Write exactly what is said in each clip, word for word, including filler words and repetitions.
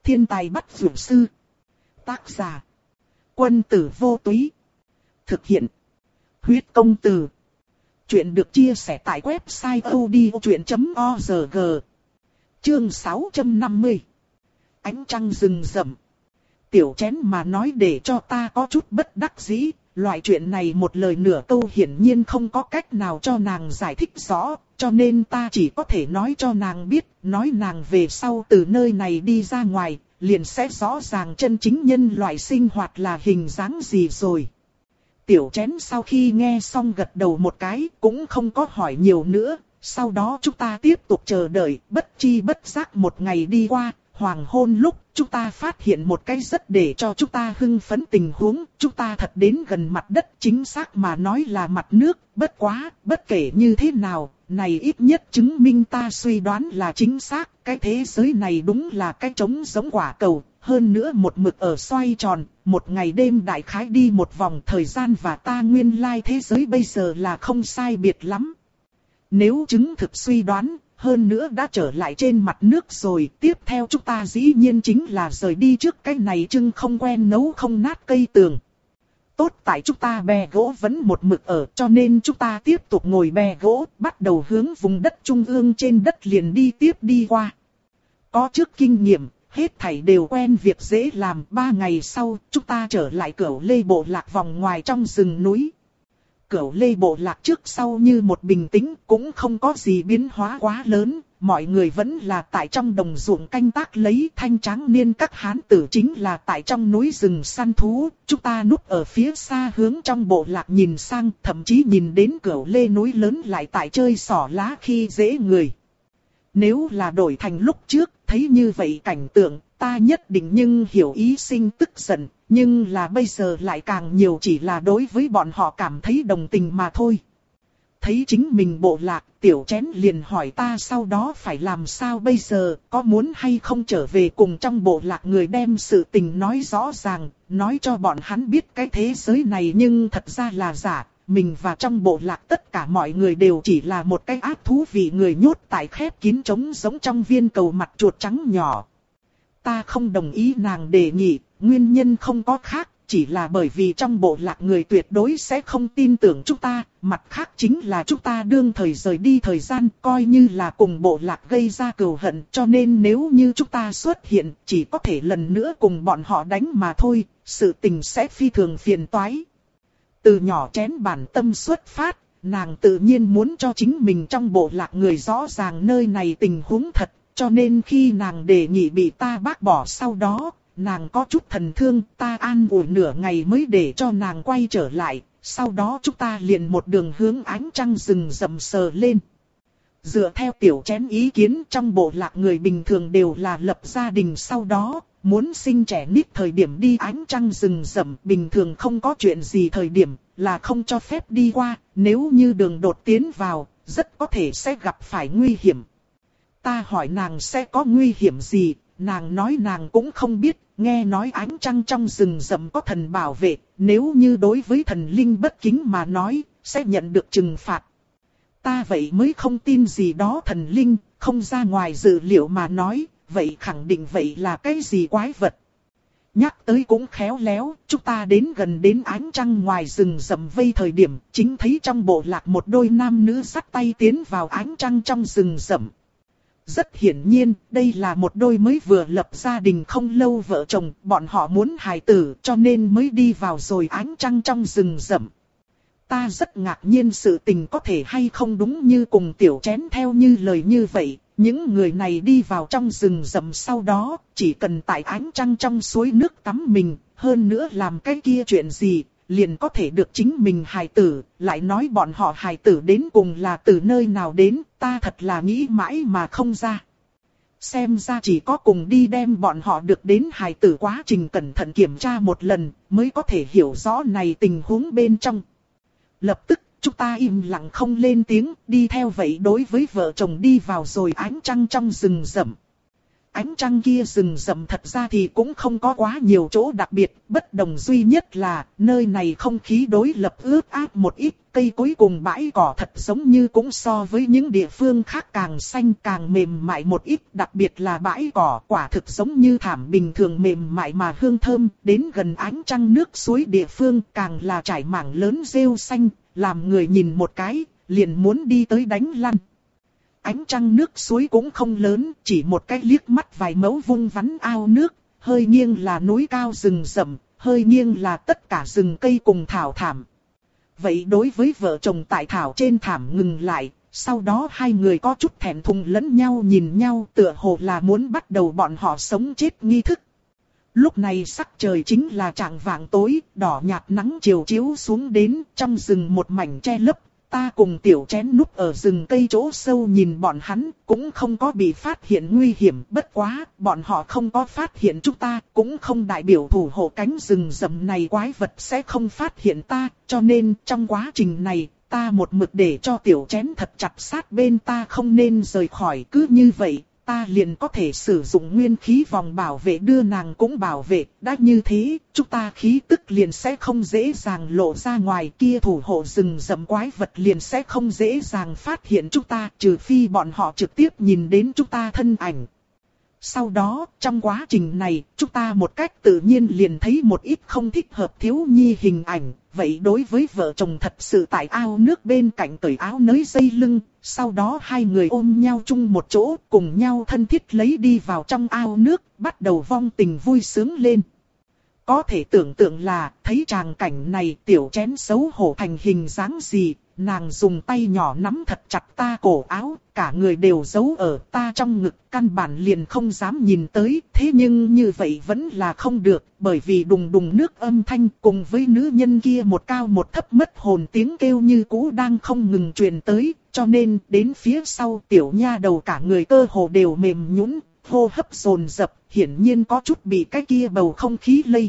Thiên tài bắt dược sư. Tác giả. Quân tử vô túy. Thực hiện. Huyết công từ. Chuyện được chia sẻ tại website odchuyện chấm org. Chương sáu trăm năm mươi. Ánh trăng rừng rậm. Tiểu Chén mà nói để cho ta có chút bất đắc dĩ. Loại chuyện này một lời nửa câu hiển nhiên không có cách nào cho nàng giải thích rõ, cho nên ta chỉ có thể nói cho nàng biết, nói nàng về sau từ nơi này đi ra ngoài, liền sẽ rõ ràng chân chính nhân loại sinh hoạt là hình dáng gì rồi. Tiểu Chén sau khi nghe xong gật đầu một cái, cũng không có hỏi nhiều nữa, sau đó chúng ta tiếp tục chờ đợi, bất chi bất giác một ngày đi qua. Hoàng hôn lúc, chúng ta phát hiện một cái rất để cho chúng ta hưng phấn tình huống, chúng ta thật đến gần mặt đất, chính xác mà nói là mặt nước, bất quá, bất kể như thế nào, này ít nhất chứng minh ta suy đoán là chính xác, cái thế giới này đúng là cái trống giống quả cầu, hơn nữa một mực ở xoay tròn, một ngày đêm đại khái đi một vòng thời gian và ta nguyên lai thế giới bây giờ là không sai biệt lắm. Nếu chứng thực suy đoán, hơn nữa đã trở lại trên mặt nước rồi, tiếp theo chúng ta dĩ nhiên chính là rời đi trước cái này chưng không quen nấu không nát cây tường. Tốt tại chúng ta bè gỗ vẫn một mực ở, cho nên chúng ta tiếp tục ngồi bè gỗ, bắt đầu hướng vùng đất trung ương trên đất liền đi tiếp đi qua. Có trước kinh nghiệm, hết thảy đều quen việc dễ làm, ba ngày sau, chúng ta trở lại Cửu Lê bộ lạc vòng ngoài trong rừng núi. Cửu Lê bộ lạc trước sau như một bình tĩnh, cũng không có gì biến hóa quá lớn, mọi người vẫn là tại trong đồng ruộng canh tác lấy, thanh tráng niên các hán tử chính là tại trong núi rừng săn thú, chúng ta núp ở phía xa hướng trong bộ lạc nhìn sang, thậm chí nhìn đến Cửu Lê núi lớn lại tại chơi xỏ lá khi dễ người. Nếu là đổi thành lúc trước, thấy như vậy cảnh tượng, ta nhất định nhưng hiểu ý sinh tức giận, nhưng là bây giờ lại càng nhiều chỉ là đối với bọn họ cảm thấy đồng tình mà thôi. Thấy chính mình bộ lạc, Tiểu Chén liền hỏi ta sau đó phải làm sao bây giờ, có muốn hay không trở về cùng trong bộ lạc người đem sự tình nói rõ ràng, nói cho bọn hắn biết cái thế giới này nhưng thật ra là giả. Mình và trong bộ lạc tất cả mọi người đều chỉ là một cái ác thú vị người nhốt tại khép kín trống giống trong viên cầu mặt chuột trắng nhỏ. Ta không đồng ý nàng đề nghị, nguyên nhân không có khác, chỉ là bởi vì trong bộ lạc người tuyệt đối sẽ không tin tưởng chúng ta, mặt khác chính là chúng ta đương thời rời đi thời gian coi như là cùng bộ lạc gây ra cừu hận, cho nên nếu như chúng ta xuất hiện chỉ có thể lần nữa cùng bọn họ đánh mà thôi, sự tình sẽ phi thường phiền toái. Từ nhỏ Chén bản tâm xuất phát, nàng tự nhiên muốn cho chính mình trong bộ lạc người rõ ràng nơi này tình huống thật, cho nên khi nàng đề nghị bị ta bác bỏ sau đó, nàng có chút thần thương, ta an ủi nửa ngày mới để cho nàng quay trở lại, sau đó chúng ta liền một đường hướng ánh trăng rừng rậm sờ lên. Dựa theo Tiểu Chén ý kiến, trong bộ lạc người bình thường đều là lập gia đình sau đó, muốn sinh trẻ nít thời điểm đi ánh trăng rừng rậm, bình thường không có chuyện gì thời điểm, là không cho phép đi qua, nếu như đường đột tiến vào, rất có thể sẽ gặp phải nguy hiểm. Ta hỏi nàng sẽ có nguy hiểm gì, nàng nói nàng cũng không biết, nghe nói ánh trăng trong rừng rậm có thần bảo vệ, nếu như đối với thần linh bất kính mà nói, sẽ nhận được trừng phạt. Ta vậy mới không tin gì đó thần linh, không ra ngoài dự liệu mà nói, vậy khẳng định vậy là cái gì quái vật. Nhắc tới cũng khéo léo, chúng ta đến gần đến ánh trăng ngoài rừng rậm vây thời điểm, chính thấy trong bộ lạc một đôi nam nữ dắt tay tiến vào ánh trăng trong rừng rậm. Rất hiển nhiên, đây là một đôi mới vừa lập gia đình không lâu vợ chồng, bọn họ muốn hài tử cho nên mới đi vào rồi ánh trăng trong rừng rậm. Ta rất ngạc nhiên sự tình có thể hay không đúng như cùng Tiểu Chén theo như lời như vậy. Những người này đi vào trong rừng rậm sau đó, chỉ cần tại ánh trăng trong suối nước tắm mình, hơn nữa làm cái kia chuyện gì, liền có thể được chính mình hài tử, lại nói bọn họ hài tử đến cùng là từ nơi nào đến, ta thật là nghĩ mãi mà không ra. Xem ra chỉ có cùng đi đem bọn họ được đến hài tử quá trình cẩn thận kiểm tra một lần, mới có thể hiểu rõ này tình huống bên trong. Lập tức, chúng ta im lặng không lên tiếng, đi theo vậy đối với vợ chồng đi vào rồi ánh trăng trong rừng rậm. Ánh trăng kia rừng rậm thật ra thì cũng không có quá nhiều chỗ đặc biệt, bất đồng duy nhất là nơi này không khí đối lập ướt át một ít, cây cối cùng bãi cỏ thật giống như cũng so với những địa phương khác càng xanh càng mềm mại một ít, đặc biệt là bãi cỏ quả thực giống như thảm bình thường mềm mại mà hương thơm, đến gần ánh trăng nước suối địa phương càng là trải mảng lớn rêu xanh, làm người nhìn một cái, liền muốn đi tới đánh lăn. Ánh trăng nước suối cũng không lớn, chỉ một cái liếc mắt vài mẫu vung vắn ao nước, hơi nghiêng là núi cao rừng rậm, hơi nghiêng là tất cả rừng cây cùng thảo thảm. Vậy đối với vợ chồng tại thảo trên thảm ngừng lại, sau đó hai người có chút thẹn thùng lẫn nhau nhìn nhau tựa hồ là muốn bắt đầu bọn họ sống chết nghi thức. Lúc này sắc trời chính là chạng vạng tối, đỏ nhạt nắng chiều chiếu xuống đến trong rừng một mảnh che lấp. Ta cùng tiểu chén núp ở rừng cây chỗ sâu nhìn bọn hắn, cũng không có bị phát hiện nguy hiểm, bất quá, bọn họ không có phát hiện chúng ta, cũng không đại biểu thủ hộ cánh rừng rậm này quái vật sẽ không phát hiện ta, cho nên trong quá trình này, ta một mực để cho tiểu chén thật chặt sát bên ta không nên rời khỏi, cứ như vậy. Ta liền có thể sử dụng nguyên khí vòng bảo vệ đưa nàng cũng bảo vệ, đã như thế, chúng ta khí tức liền sẽ không dễ dàng lộ ra ngoài kia thủ hộ rừng rậm quái vật liền sẽ không dễ dàng phát hiện chúng ta, trừ phi bọn họ trực tiếp nhìn đến chúng ta thân ảnh. Sau đó, trong quá trình này, chúng ta một cách tự nhiên liền thấy một ít không thích hợp thiếu nhi hình ảnh. Vậy đối với vợ chồng thật sự tại ao nước bên cạnh cởi áo nới dây lưng, sau đó hai người ôm nhau chung một chỗ, cùng nhau thân thiết lấy đi vào trong ao nước, bắt đầu vong tình vui sướng lên. Có thể tưởng tượng là, thấy tràng cảnh này tiểu chén xấu hổ thành hình dáng gì, nàng dùng tay nhỏ nắm thật chặt ta cổ áo, cả người đều giấu ở ta trong ngực, căn bản liền không dám nhìn tới, thế nhưng như vậy vẫn là không được, bởi vì đùng đùng nước âm thanh cùng với nữ nhân kia một cao một thấp mất hồn tiếng kêu như cũ đang không ngừng truyền tới, cho nên đến phía sau tiểu nha đầu cả người cơ hồ đều mềm nhũn, hô hấp dồn dập, hiển nhiên có chút bị cái kia bầu không khí lây.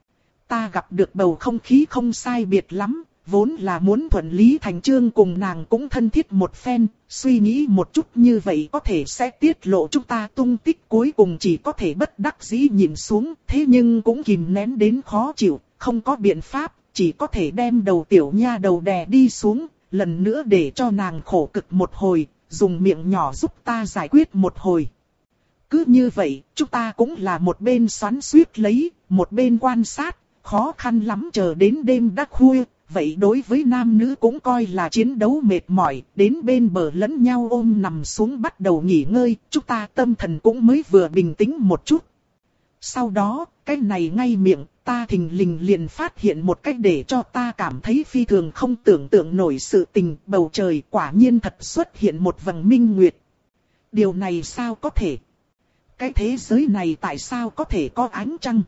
Ta gặp được bầu không khí không sai biệt lắm, vốn là muốn thuận lý thành chương cùng nàng cũng thân thiết một phen, suy nghĩ một chút như vậy có thể sẽ tiết lộ chúng ta tung tích, cuối cùng chỉ có thể bất đắc dĩ nhìn xuống, thế nhưng cũng kìm nén đến khó chịu, không có biện pháp, chỉ có thể đem đầu tiểu nha đầu đè đi xuống, lần nữa để cho nàng khổ cực một hồi, dùng miệng nhỏ giúp ta giải quyết một hồi. Cứ như vậy, chúng ta cũng là một bên xoắn xuýt lấy, một bên quan sát, khó khăn lắm chờ đến đêm đắc khuya. Vậy đối với nam nữ cũng coi là chiến đấu mệt mỏi, đến bên bờ lẫn nhau ôm nằm xuống bắt đầu nghỉ ngơi, chúng ta tâm thần cũng mới vừa bình tĩnh một chút. Sau đó, cái này ngay miệng, ta thình lình liền phát hiện một cách để cho ta cảm thấy phi thường không tưởng tượng nổi sự tình, bầu trời quả nhiên thật xuất hiện một vầng minh nguyệt. Điều này sao có thể? Cái thế giới này tại sao có thể có ánh trăng?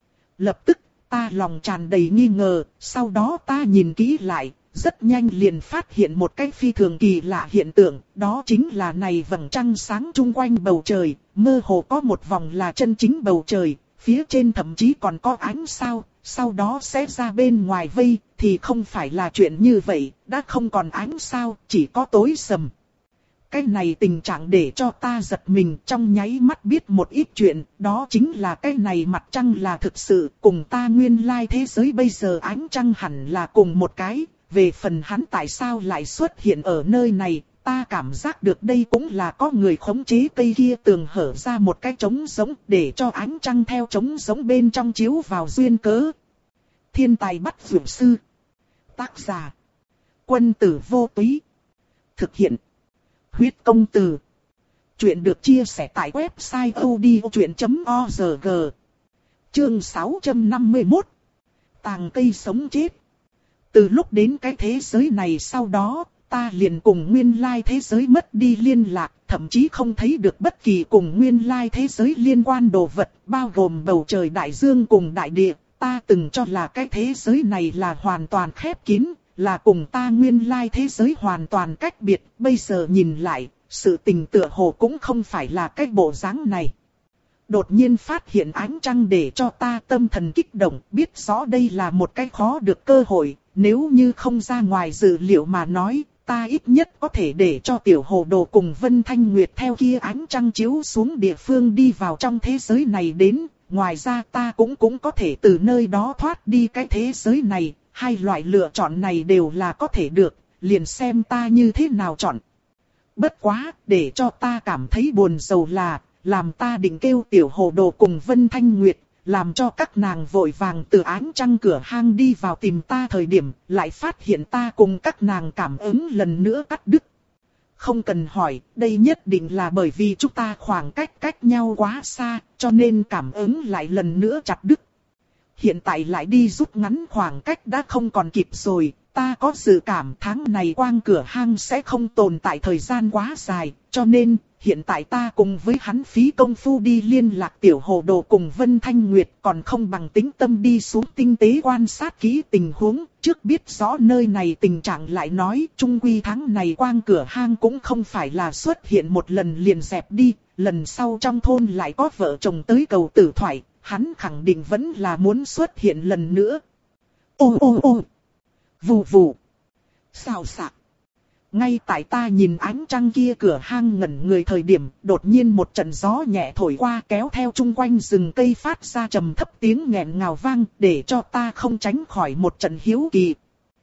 Lập tức, ta lòng tràn đầy nghi ngờ, sau đó ta nhìn kỹ lại, rất nhanh liền phát hiện một cái phi thường kỳ lạ hiện tượng, đó chính là này vầng trăng sáng chung quanh bầu trời, mơ hồ có một vòng là chân chính bầu trời, phía trên thậm chí còn có ánh sao, sau đó sẽ ra bên ngoài vây, thì không phải là chuyện như vậy, đã không còn ánh sao, chỉ có tối sầm. Cái này tình trạng để cho ta giật mình, trong nháy mắt biết một ít chuyện, đó chính là cái này mặt trăng là thực sự, cùng ta nguyên lai thế giới bây giờ ánh trăng hẳn là cùng một cái, về phần hắn tại sao lại xuất hiện ở nơi này, ta cảm giác được đây cũng là có người khống chế cây kia tường hở ra một cái trống giống để cho ánh trăng theo trống giống bên trong chiếu vào duyên cớ. Thiên tài bắt dược sư. Tác giả. Quân tử vô túy. Thực hiện. Huyết công từ. Chuyện được chia sẻ tại website odchuyện chấm org. Chương sáu trăm năm mươi mốt. Tàng cây sống chết. Từ lúc đến cái thế giới này sau đó, ta liền cùng nguyên lai thế giới mất đi liên lạc, thậm chí không thấy được bất kỳ cùng nguyên lai thế giới liên quan đồ vật, bao gồm bầu trời đại dương cùng đại địa. Ta từng cho là cái thế giới này là hoàn toàn khép kín, là cùng ta nguyên lai thế giới hoàn toàn cách biệt, bây giờ nhìn lại, sự tình tựa hồ cũng không phải là cái bộ dáng này. Đột nhiên phát hiện ánh trăng để cho ta tâm thần kích động, biết rõ đây là một cái khó được cơ hội, nếu như không ra ngoài dự liệu mà nói, ta ít nhất có thể để cho tiểu hồ đồ cùng Vân Thanh Nguyệt theo kia ánh trăng chiếu xuống địa phương đi vào trong thế giới này đến. Ngoài ra ta cũng cũng có thể từ nơi đó thoát đi cái thế giới này. Hai loại lựa chọn này đều là có thể được, liền xem ta như thế nào chọn. Bất quá, để cho ta cảm thấy buồn rầu là, làm ta định kêu tiểu hồ đồ cùng Vân Thanh Nguyệt, làm cho các nàng vội vàng từ ánh trăng cửa hang đi vào tìm ta thời điểm, lại phát hiện ta cùng các nàng cảm ứng lần nữa cắt đứt. Không cần hỏi, đây nhất định là bởi vì chúng ta khoảng cách cách nhau quá xa, cho nên cảm ứng lại lần nữa chặt đứt. Hiện tại lại đi rút ngắn khoảng cách đã không còn kịp rồi, ta có dự cảm tháng này quang cửa hang sẽ không tồn tại thời gian quá dài, cho nên hiện tại ta cùng với hắn phí công phu đi liên lạc tiểu hồ đồ cùng Vân Thanh Nguyệt còn không bằng tính tâm đi xuống tinh tế quan sát kỹ tình huống, trước biết rõ nơi này tình trạng lại nói chung quy tháng này quang cửa hang cũng không phải là xuất hiện một lần liền dẹp đi, lần sau trong thôn lại có vợ chồng tới cầu tử thoại, hắn khẳng định vẫn là muốn xuất hiện lần nữa. Ô ô ô, vù vù, xào xạc. Ngay tại ta nhìn ánh trăng kia cửa hang ngẩn người thời điểm, đột nhiên một trận gió nhẹ thổi qua kéo theo chung quanh rừng cây phát ra trầm thấp tiếng nghẹn ngào vang, để cho ta không tránh khỏi một trận hiếu kỳ.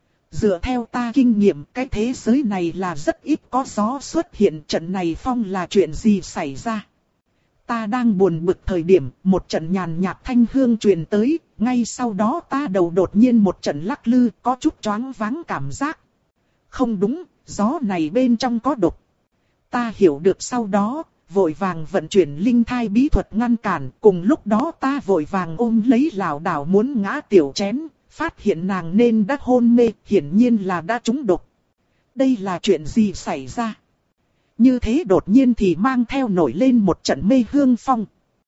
Dựa theo ta kinh nghiệm, cái thế giới này là rất ít có gió xuất hiện, trận này phong là chuyện gì xảy ra. Ta đang buồn bực thời điểm, một trận nhàn nhạt thanh hương truyền tới, ngay sau đó ta đầu đột nhiên một trận lắc lư, có chút choáng váng cảm giác. Không đúng, gió này bên trong có độc. Ta hiểu được sau đó, vội vàng vận chuyển linh thai bí thuật ngăn cản, cùng lúc đó ta vội vàng ôm lấy lảo đảo muốn ngã tiểu chén, phát hiện nàng nên đã hôn mê, hiển nhiên là đã trúng độc. Đây là chuyện gì xảy ra? Như thế đột nhiên thì mang theo nổi lên một trận mê hương phong.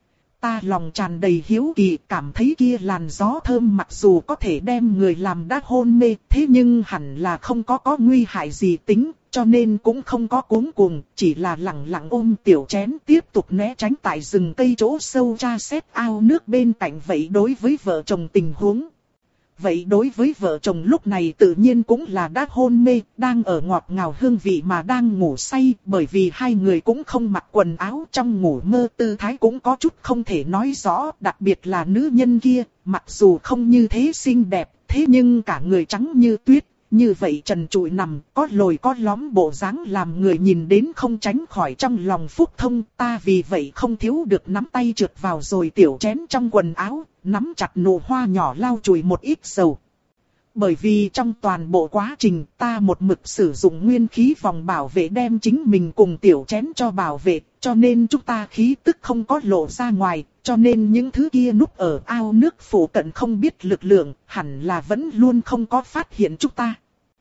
Ta lòng tràn đầy hiếu kỳ, cảm thấy kia làn gió thơm mặc dù có thể đem người làm đã hôn mê, thế nhưng hẳn là không có có nguy hại gì tính, cho nên cũng không có cuống cuồng, chỉ là lặng lặng ôm tiểu chén tiếp tục né tránh tại rừng cây chỗ sâu tra xét ao nước bên cạnh. Vậy đối với vợ chồng tình huống. Vậy đối với vợ chồng lúc này tự nhiên cũng là đã hôn mê, đang ở ngọt ngào hương vị mà đang ngủ say, bởi vì hai người cũng không mặc quần áo, trong ngủ mơ tư thái cũng có chút không thể nói rõ, đặc biệt là nữ nhân kia, mặc dù không như thế xinh đẹp, thế nhưng cả người trắng như tuyết, như vậy trần trụi nằm, có lồi có lõm bộ dáng làm người nhìn đến không tránh khỏi trong lòng phúc thông, ta vì vậy không thiếu được nắm tay trượt vào rồi tiểu chén trong quần áo, nắm chặt nụ hoa nhỏ lau chùi một ít dầu. Bởi vì trong toàn bộ quá trình ta một mực sử dụng nguyên khí vòng bảo vệ đem chính mình cùng tiểu chén cho bảo vệ, cho nên chúng ta khí tức không có lộ ra ngoài, cho nên những thứ kia núp ở ao nước phủ cận không biết lực lượng, hẳn là vẫn luôn không có phát hiện chúng ta.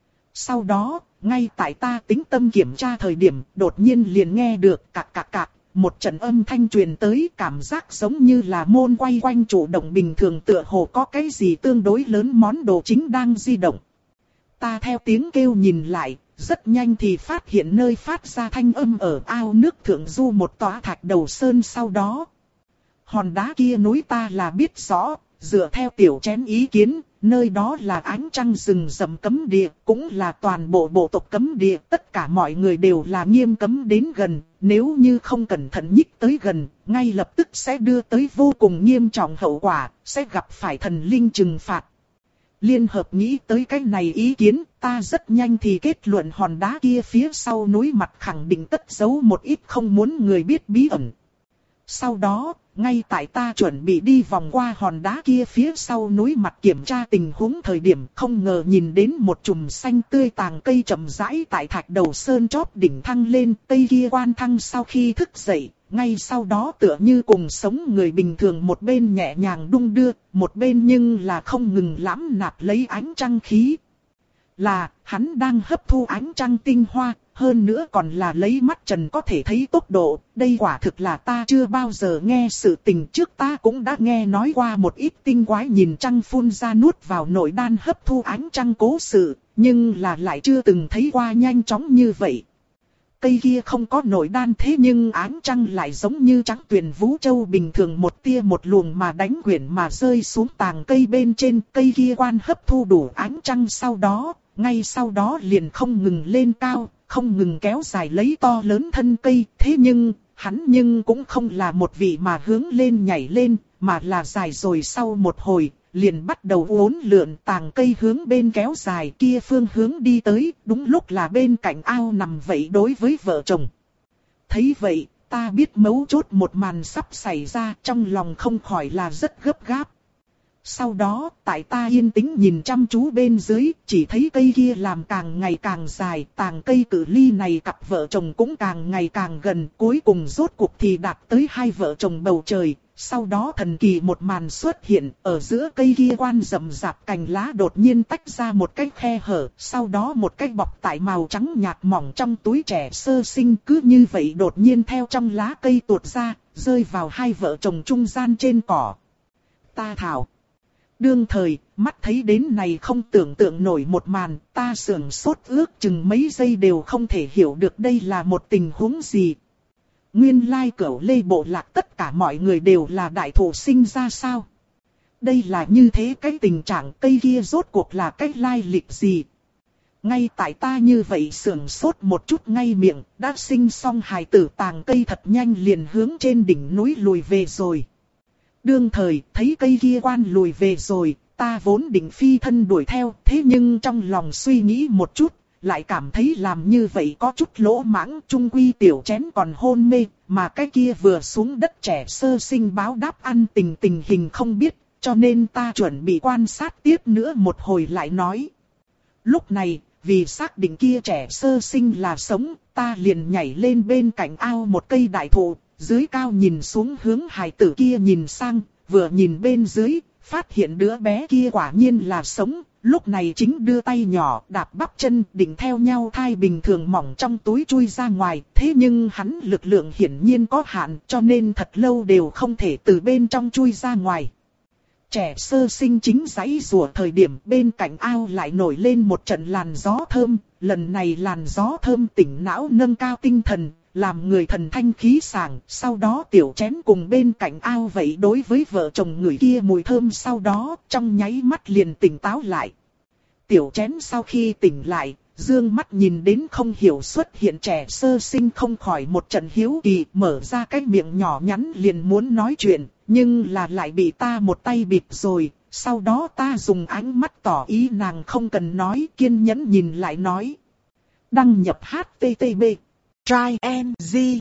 Sau đó, ngay tại ta tính tâm kiểm tra thời điểm, đột nhiên liền nghe được cạc cạc cạc, một trận âm thanh truyền tới, cảm giác giống như là môn quay quanh chủ động bình thường, tựa hồ có cái gì tương đối lớn món đồ chính đang di động. Ta theo tiếng kêu nhìn lại, rất nhanh thì phát hiện nơi phát ra thanh âm ở ao nước thượng du một tòa thạch đầu sơn sau đó. Hòn đá kia núi ta là biết rõ, dựa theo tiểu chén ý kiến, nơi đó là ánh trăng rừng rậm cấm địa, cũng là toàn bộ bộ tộc cấm địa, tất cả mọi người đều là nghiêm cấm đến gần, nếu như không cẩn thận nhích tới gần, ngay lập tức sẽ đưa tới vô cùng nghiêm trọng hậu quả, sẽ gặp phải thần linh trừng phạt. Liên hợp nghĩ tới cái này ý kiến, ta rất nhanh thì kết luận hòn đá kia phía sau núi mặt khẳng định cất giấu một ít không muốn người biết bí ẩn. Sau đó, ngay tại ta chuẩn bị đi vòng qua hòn đá kia phía sau núi mặt kiểm tra tình huống thời điểm, không ngờ nhìn đến một chùm xanh tươi tàng cây chậm rãi tại thạch đầu sơn chót đỉnh thăng lên. Cây kia quan thăng sau khi thức dậy, ngay sau đó tựa như cùng sống người bình thường, một bên nhẹ nhàng đung đưa, một bên nhưng là không ngừng lãm nạp lấy ánh trăng khí. Là, hắn đang hấp thu ánh trăng tinh hoa, hơn nữa còn là lấy mắt trần có thể thấy tốc độ, đây quả thực là ta chưa bao giờ nghe sự tình. Trước ta cũng đã nghe nói qua một ít tinh quái nhìn trăng phun ra nuốt vào nội đan hấp thu ánh trăng cố sự, nhưng là lại chưa từng thấy qua nhanh chóng như vậy. Cây kia không có nội đan, thế nhưng ánh trăng lại giống như trắng tuyền vũ châu bình thường, một tia một luồng mà đánh quyển mà rơi xuống tàng cây bên trên. Cây kia quan hấp thu đủ ánh trăng sau đó, ngay sau đó liền không ngừng lên cao, không ngừng kéo dài lấy to lớn thân cây. Thế nhưng, hắn nhưng cũng không là một vị mà hướng lên nhảy lên, mà là dài rồi sau một hồi, liền bắt đầu uốn lượn tàng cây hướng bên kéo dài kia phương hướng đi tới, đúng lúc là bên cạnh ao nằm vậy đối với vợ chồng. Thấy vậy, ta biết mấu chốt một màn sắp xảy ra, trong lòng không khỏi là rất gấp gáp. Sau đó, tại ta yên tĩnh nhìn chăm chú bên dưới, chỉ thấy cây kia làm càng ngày càng dài, tàng cây cự ly này cặp vợ chồng cũng càng ngày càng gần, cuối cùng rốt cuộc thì đạt tới hai vợ chồng bầu trời. Sau đó thần kỳ một màn xuất hiện, ở giữa cây kia quan rậm rạp cành lá đột nhiên tách ra một cái khe hở, sau đó một cái bọc tại màu trắng nhạt mỏng trong túi trẻ sơ sinh cứ như vậy đột nhiên theo trong lá cây tuột ra, rơi vào hai vợ chồng trung gian trên cỏ. Ta thảo. Đương thời, mắt thấy đến này không tưởng tượng nổi một màn, ta sưởng sốt ước chừng mấy giây đều không thể hiểu được đây là một tình huống gì. Nguyên lai Cửu Lê bộ lạc tất cả mọi người đều là đại thụ sinh ra sao? Đây là như thế cái tình trạng cây kia rốt cuộc là cái lai lịch gì? Ngay tại ta như vậy sưởng sốt một chút ngay miệng, đã sinh xong hài tử tàng cây thật nhanh liền hướng trên đỉnh núi lùi về rồi. Đương thời, thấy cây kia quan lùi về rồi, ta vốn định phi thân đuổi theo, thế nhưng trong lòng suy nghĩ một chút, lại cảm thấy làm như vậy có chút lỗ mãng. Trung quy tiểu chén còn hôn mê, mà cái kia vừa xuống đất trẻ sơ sinh báo đáp ăn tình tình hình không biết, cho nên ta chuẩn bị quan sát tiếp nữa một hồi lại nói. Lúc này, vì xác định kia trẻ sơ sinh là sống, ta liền nhảy lên bên cạnh ao một cây đại thụ, dưới cao nhìn xuống hướng hài tử kia nhìn sang, vừa nhìn bên dưới, phát hiện đứa bé kia quả nhiên là sống. Lúc này chính đưa tay nhỏ đạp bắp chân định theo nhau thai bình thường mỏng trong túi chui ra ngoài. Thế nhưng hắn lực lượng hiển nhiên có hạn cho nên thật lâu đều không thể từ bên trong chui ra ngoài. Trẻ sơ sinh chính giãy rùa thời điểm bên cạnh ao lại nổi lên một trận làn gió thơm. Lần này làn gió thơm tỉnh não nâng cao tinh thần, làm người thần thanh khí sảng. Sau đó tiểu chén cùng bên cạnh ao vậy đối với vợ chồng người kia mùi thơm, sau đó trong nháy mắt liền tỉnh táo lại. Tiểu chén sau khi tỉnh lại, dương mắt nhìn đến không hiểu xuất hiện trẻ sơ sinh không khỏi một trận hiếu kỳ, mở ra cái miệng nhỏ nhắn liền muốn nói chuyện, nhưng là lại bị ta một tay bịt rồi. Sau đó ta dùng ánh mắt tỏ ý nàng không cần nói, kiên nhẫn nhìn lại nói. Đăng nhập hát tê tê pê Try and Z.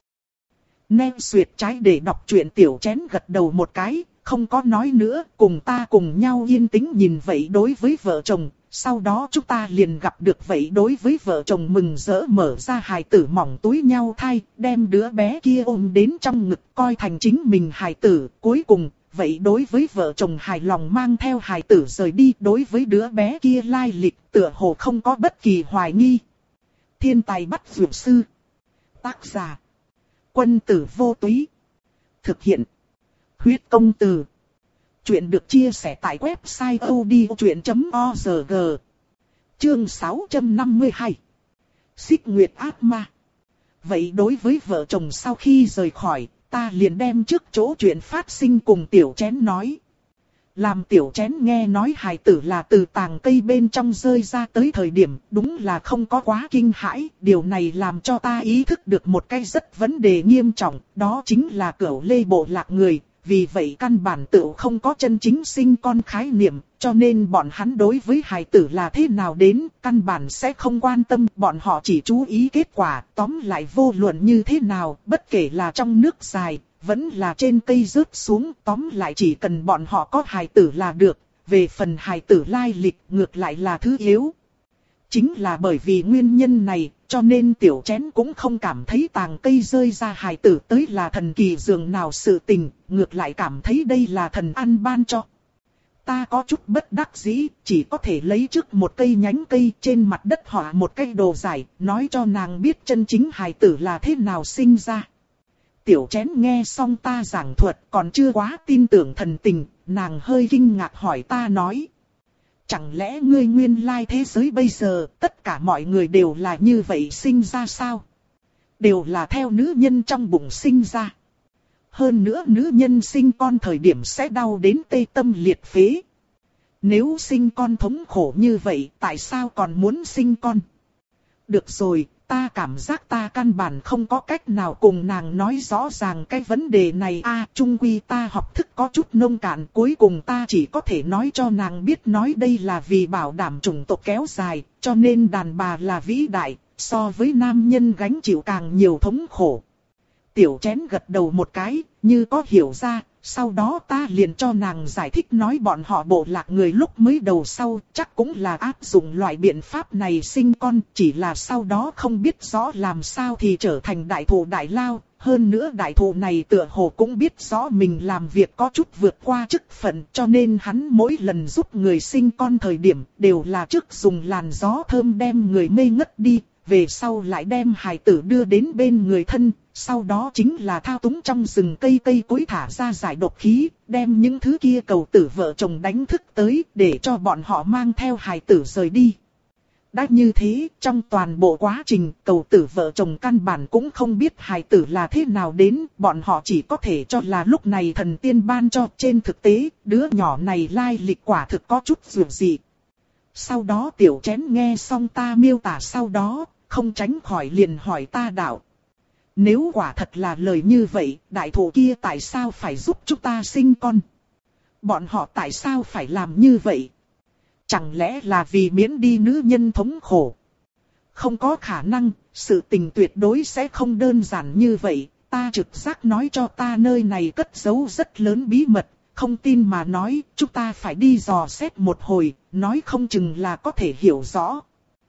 Nem xuyệt trái để đọc truyện. Tiểu chén gật đầu một cái, không có nói nữa, cùng ta cùng nhau yên tĩnh nhìn vậy đối với vợ chồng. Sau đó chúng ta liền gặp được vậy đối với vợ chồng mừng rỡ mở ra hài tử mỏng túi nhau thai, đem đứa bé kia ôm đến trong ngực coi thành chính mình hài tử. Cuối cùng, vậy đối với vợ chồng hài lòng mang theo hài tử rời đi, đối với đứa bé kia lai lịch tựa hồ không có bất kỳ hoài nghi. Thiên tài bắt dược sư. Tác giả: Quân tử vô túy. Thực hiện: Huyết công từ. Chuyện được chia sẻ tại website odchuyện chấm org. Chương sáu trăm năm mươi hai. Xích Nguyệt ác ma. Vậy đối với vợ chồng sau khi rời khỏi, ta liền đem trước chỗ chuyện phát sinh cùng tiểu chén nói. Làm tiểu chén nghe nói hài tử là từ tàng cây bên trong rơi ra tới thời điểm, đúng là không có quá kinh hãi. Điều này làm cho ta ý thức được một cái rất vấn đề nghiêm trọng, đó chính là Cửu Lê bộ lạc người. Vì vậy căn bản tự không có chân chính sinh con khái niệm, cho nên bọn hắn đối với hài tử là thế nào đến, căn bản sẽ không quan tâm, bọn họ chỉ chú ý kết quả. Tóm lại vô luận như thế nào, bất kể là trong nước dài, vẫn là trên cây rớt xuống, tóm lại chỉ cần bọn họ có hài tử là được. Về phần hài tử lai lịch, ngược lại là thứ yếu. Chính là bởi vì nguyên nhân này, cho nên tiểu chén cũng không cảm thấy tàng cây rơi ra hài tử tới là thần kỳ dường nào sự tình, ngược lại cảm thấy đây là thần ăn ban cho. Ta có chút bất đắc dĩ, chỉ có thể lấy trước một cây nhánh cây trên mặt đất họa một cây đồ giải, nói cho nàng biết chân chính hài tử là thế nào sinh ra. Tiểu chén nghe xong ta giảng thuật còn chưa quá tin tưởng thần tình, nàng hơi kinh ngạc hỏi ta nói. Chẳng lẽ ngươi nguyên lai thế giới bây giờ tất cả mọi người đều là như vậy sinh ra sao? Đều là theo nữ nhân trong bụng sinh ra. Hơn nữa nữ nhân sinh con thời điểm sẽ đau đến tê tâm liệt phế. Nếu sinh con thống khổ như vậy, tại sao còn muốn sinh con? Được rồi, ta cảm giác ta căn bản không có cách nào cùng nàng nói rõ ràng cái vấn đề này. A, chung quy ta học thức có chút nông cạn, cuối cùng ta chỉ có thể nói cho nàng biết nói đây là vì bảo đảm chủng tộc kéo dài, cho nên đàn bà là vĩ đại, so với nam nhân gánh chịu càng nhiều thống khổ. Tiểu Chén gật đầu một cái, như có hiểu ra. Sau đó ta liền cho nàng giải thích nói bọn họ bộ lạc người lúc mới đầu sau chắc cũng là áp dụng loại biện pháp này sinh con, chỉ là sau đó không biết rõ làm sao thì trở thành đại thụ đại lao. Hơn nữa đại thụ này tựa hồ cũng biết rõ mình làm việc có chút vượt qua chức phận, cho nên hắn mỗi lần giúp người sinh con thời điểm đều là trước dùng làn gió thơm đem người mê ngất đi, về sau lại đem hài tử đưa đến bên người thân. Sau đó chính là thao túng trong rừng cây cây cối thả ra giải độc khí, đem những thứ kia cầu tử vợ chồng đánh thức tới để cho bọn họ mang theo hài tử rời đi. Đã như thế, trong toàn bộ quá trình cầu tử vợ chồng căn bản cũng không biết hài tử là thế nào đến, bọn họ chỉ có thể cho là lúc này thần tiên ban cho. Trên thực tế, đứa nhỏ này lai lịch quả thực có chút dường dị. Sau đó Tiểu Chén nghe xong ta miêu tả sau đó, không tránh khỏi liền hỏi ta đạo. Nếu quả thật là lời như vậy, đại thụ kia tại sao phải giúp chúng ta sinh con? Bọn họ tại sao phải làm như vậy? Chẳng lẽ là vì miễn đi nữ nhân thống khổ? Không có khả năng, sự tình tuyệt đối sẽ không đơn giản như vậy. Ta trực giác nói cho ta nơi này cất giấu rất lớn bí mật. Không tin mà nói, chúng ta phải đi dò xét một hồi, nói không chừng là có thể hiểu rõ.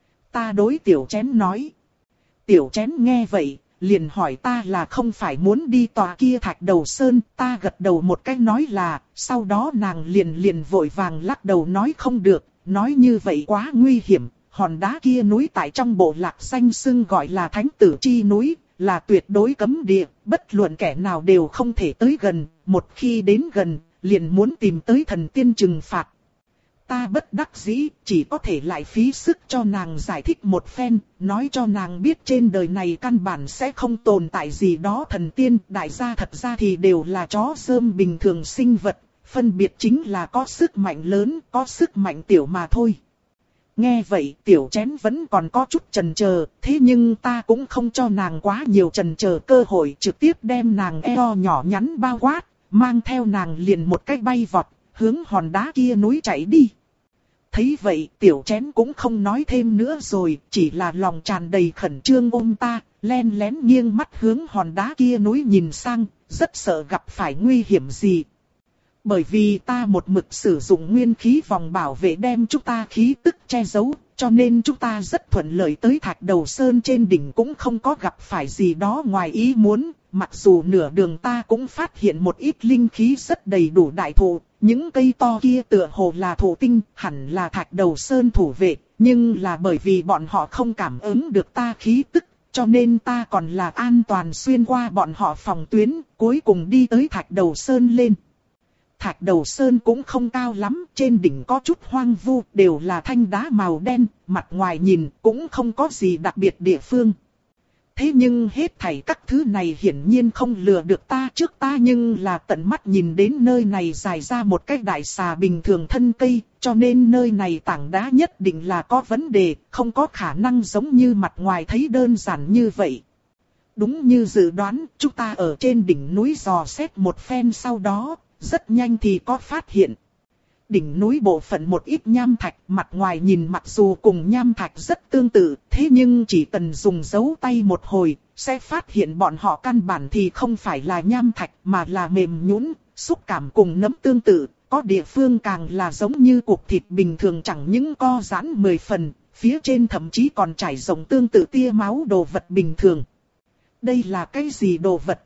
Ta đối Tiểu Chén nói. Tiểu Chén nghe vậy, liền hỏi ta là không phải muốn đi tòa kia Thạch Đầu Sơn. Ta gật đầu một cái nói là, sau đó nàng liền liền vội vàng lắc đầu nói không được, nói như vậy quá nguy hiểm. Hòn đá kia núi tại trong bộ lạc danh xưng gọi là Thánh Tử Chi núi, là tuyệt đối cấm địa, bất luận kẻ nào đều không thể tới gần, một khi đến gần, liền muốn tìm tới thần tiên trừng phạt. Ta bất đắc dĩ, chỉ có thể lại phí sức cho nàng giải thích một phen, nói cho nàng biết trên đời này căn bản sẽ không tồn tại gì đó thần tiên, đại gia thật ra thì đều là chó rơm bình thường sinh vật, phân biệt chính là có sức mạnh lớn, có sức mạnh tiểu mà thôi. Nghe vậy Tiểu Chén vẫn còn có chút chần chờ, thế nhưng ta cũng không cho nàng quá nhiều chần chờ cơ hội, trực tiếp đem nàng eo nhỏ nhắn bao quát, mang theo nàng liền một cái bay vọt, hướng hòn đá kia núi chạy đi. Thấy vậy Tiểu Chén cũng không nói thêm nữa rồi, chỉ là lòng tràn đầy khẩn trương ôm ta, len lén nghiêng mắt hướng hòn đá kia núi nhìn sang, rất sợ gặp phải nguy hiểm gì. Bởi vì ta một mực sử dụng nguyên khí vòng bảo vệ đem chúng ta khí tức che giấu, cho nên chúng ta rất thuận lợi tới Thạch Đầu Sơn trên đỉnh cũng không có gặp phải gì đó ngoài ý muốn. Mặc dù nửa đường ta cũng phát hiện một ít linh khí rất đầy đủ đại thụ, những cây to kia tựa hồ là thụ tinh, hẳn là Thạch Đầu Sơn thủ vệ, nhưng là bởi vì bọn họ không cảm ứng được ta khí tức, cho nên ta còn là an toàn xuyên qua bọn họ phòng tuyến, cuối cùng đi tới Thạch Đầu Sơn lên. Thạch Đầu Sơn cũng không cao lắm, trên đỉnh có chút hoang vu, đều là thanh đá màu đen, mặt ngoài nhìn cũng không có gì đặc biệt địa phương. Thế nhưng hết thảy các thứ này hiển nhiên không lừa được ta, trước ta nhưng là tận mắt nhìn đến nơi này dài ra một cái đại xà bình thường thân cây, cho nên nơi này tảng đá nhất định là có vấn đề, không có khả năng giống như mặt ngoài thấy đơn giản như vậy. Đúng như dự đoán, chúng ta ở trên đỉnh núi dò xét một phen sau đó, rất nhanh thì có phát hiện. Đỉnh núi bộ phận một ít nham thạch, mặt ngoài nhìn mặc dù cùng nham thạch rất tương tự, thế nhưng chỉ cần dùng dấu tay một hồi, sẽ phát hiện bọn họ căn bản thì không phải là nham thạch mà là mềm nhũn, xúc cảm cùng nấm tương tự, có địa phương càng là giống như cục thịt bình thường chẳng những co giãn mười phần, phía trên thậm chí còn trải rộng tương tự tia máu đồ vật bình thường. Đây là cái gì đồ vật?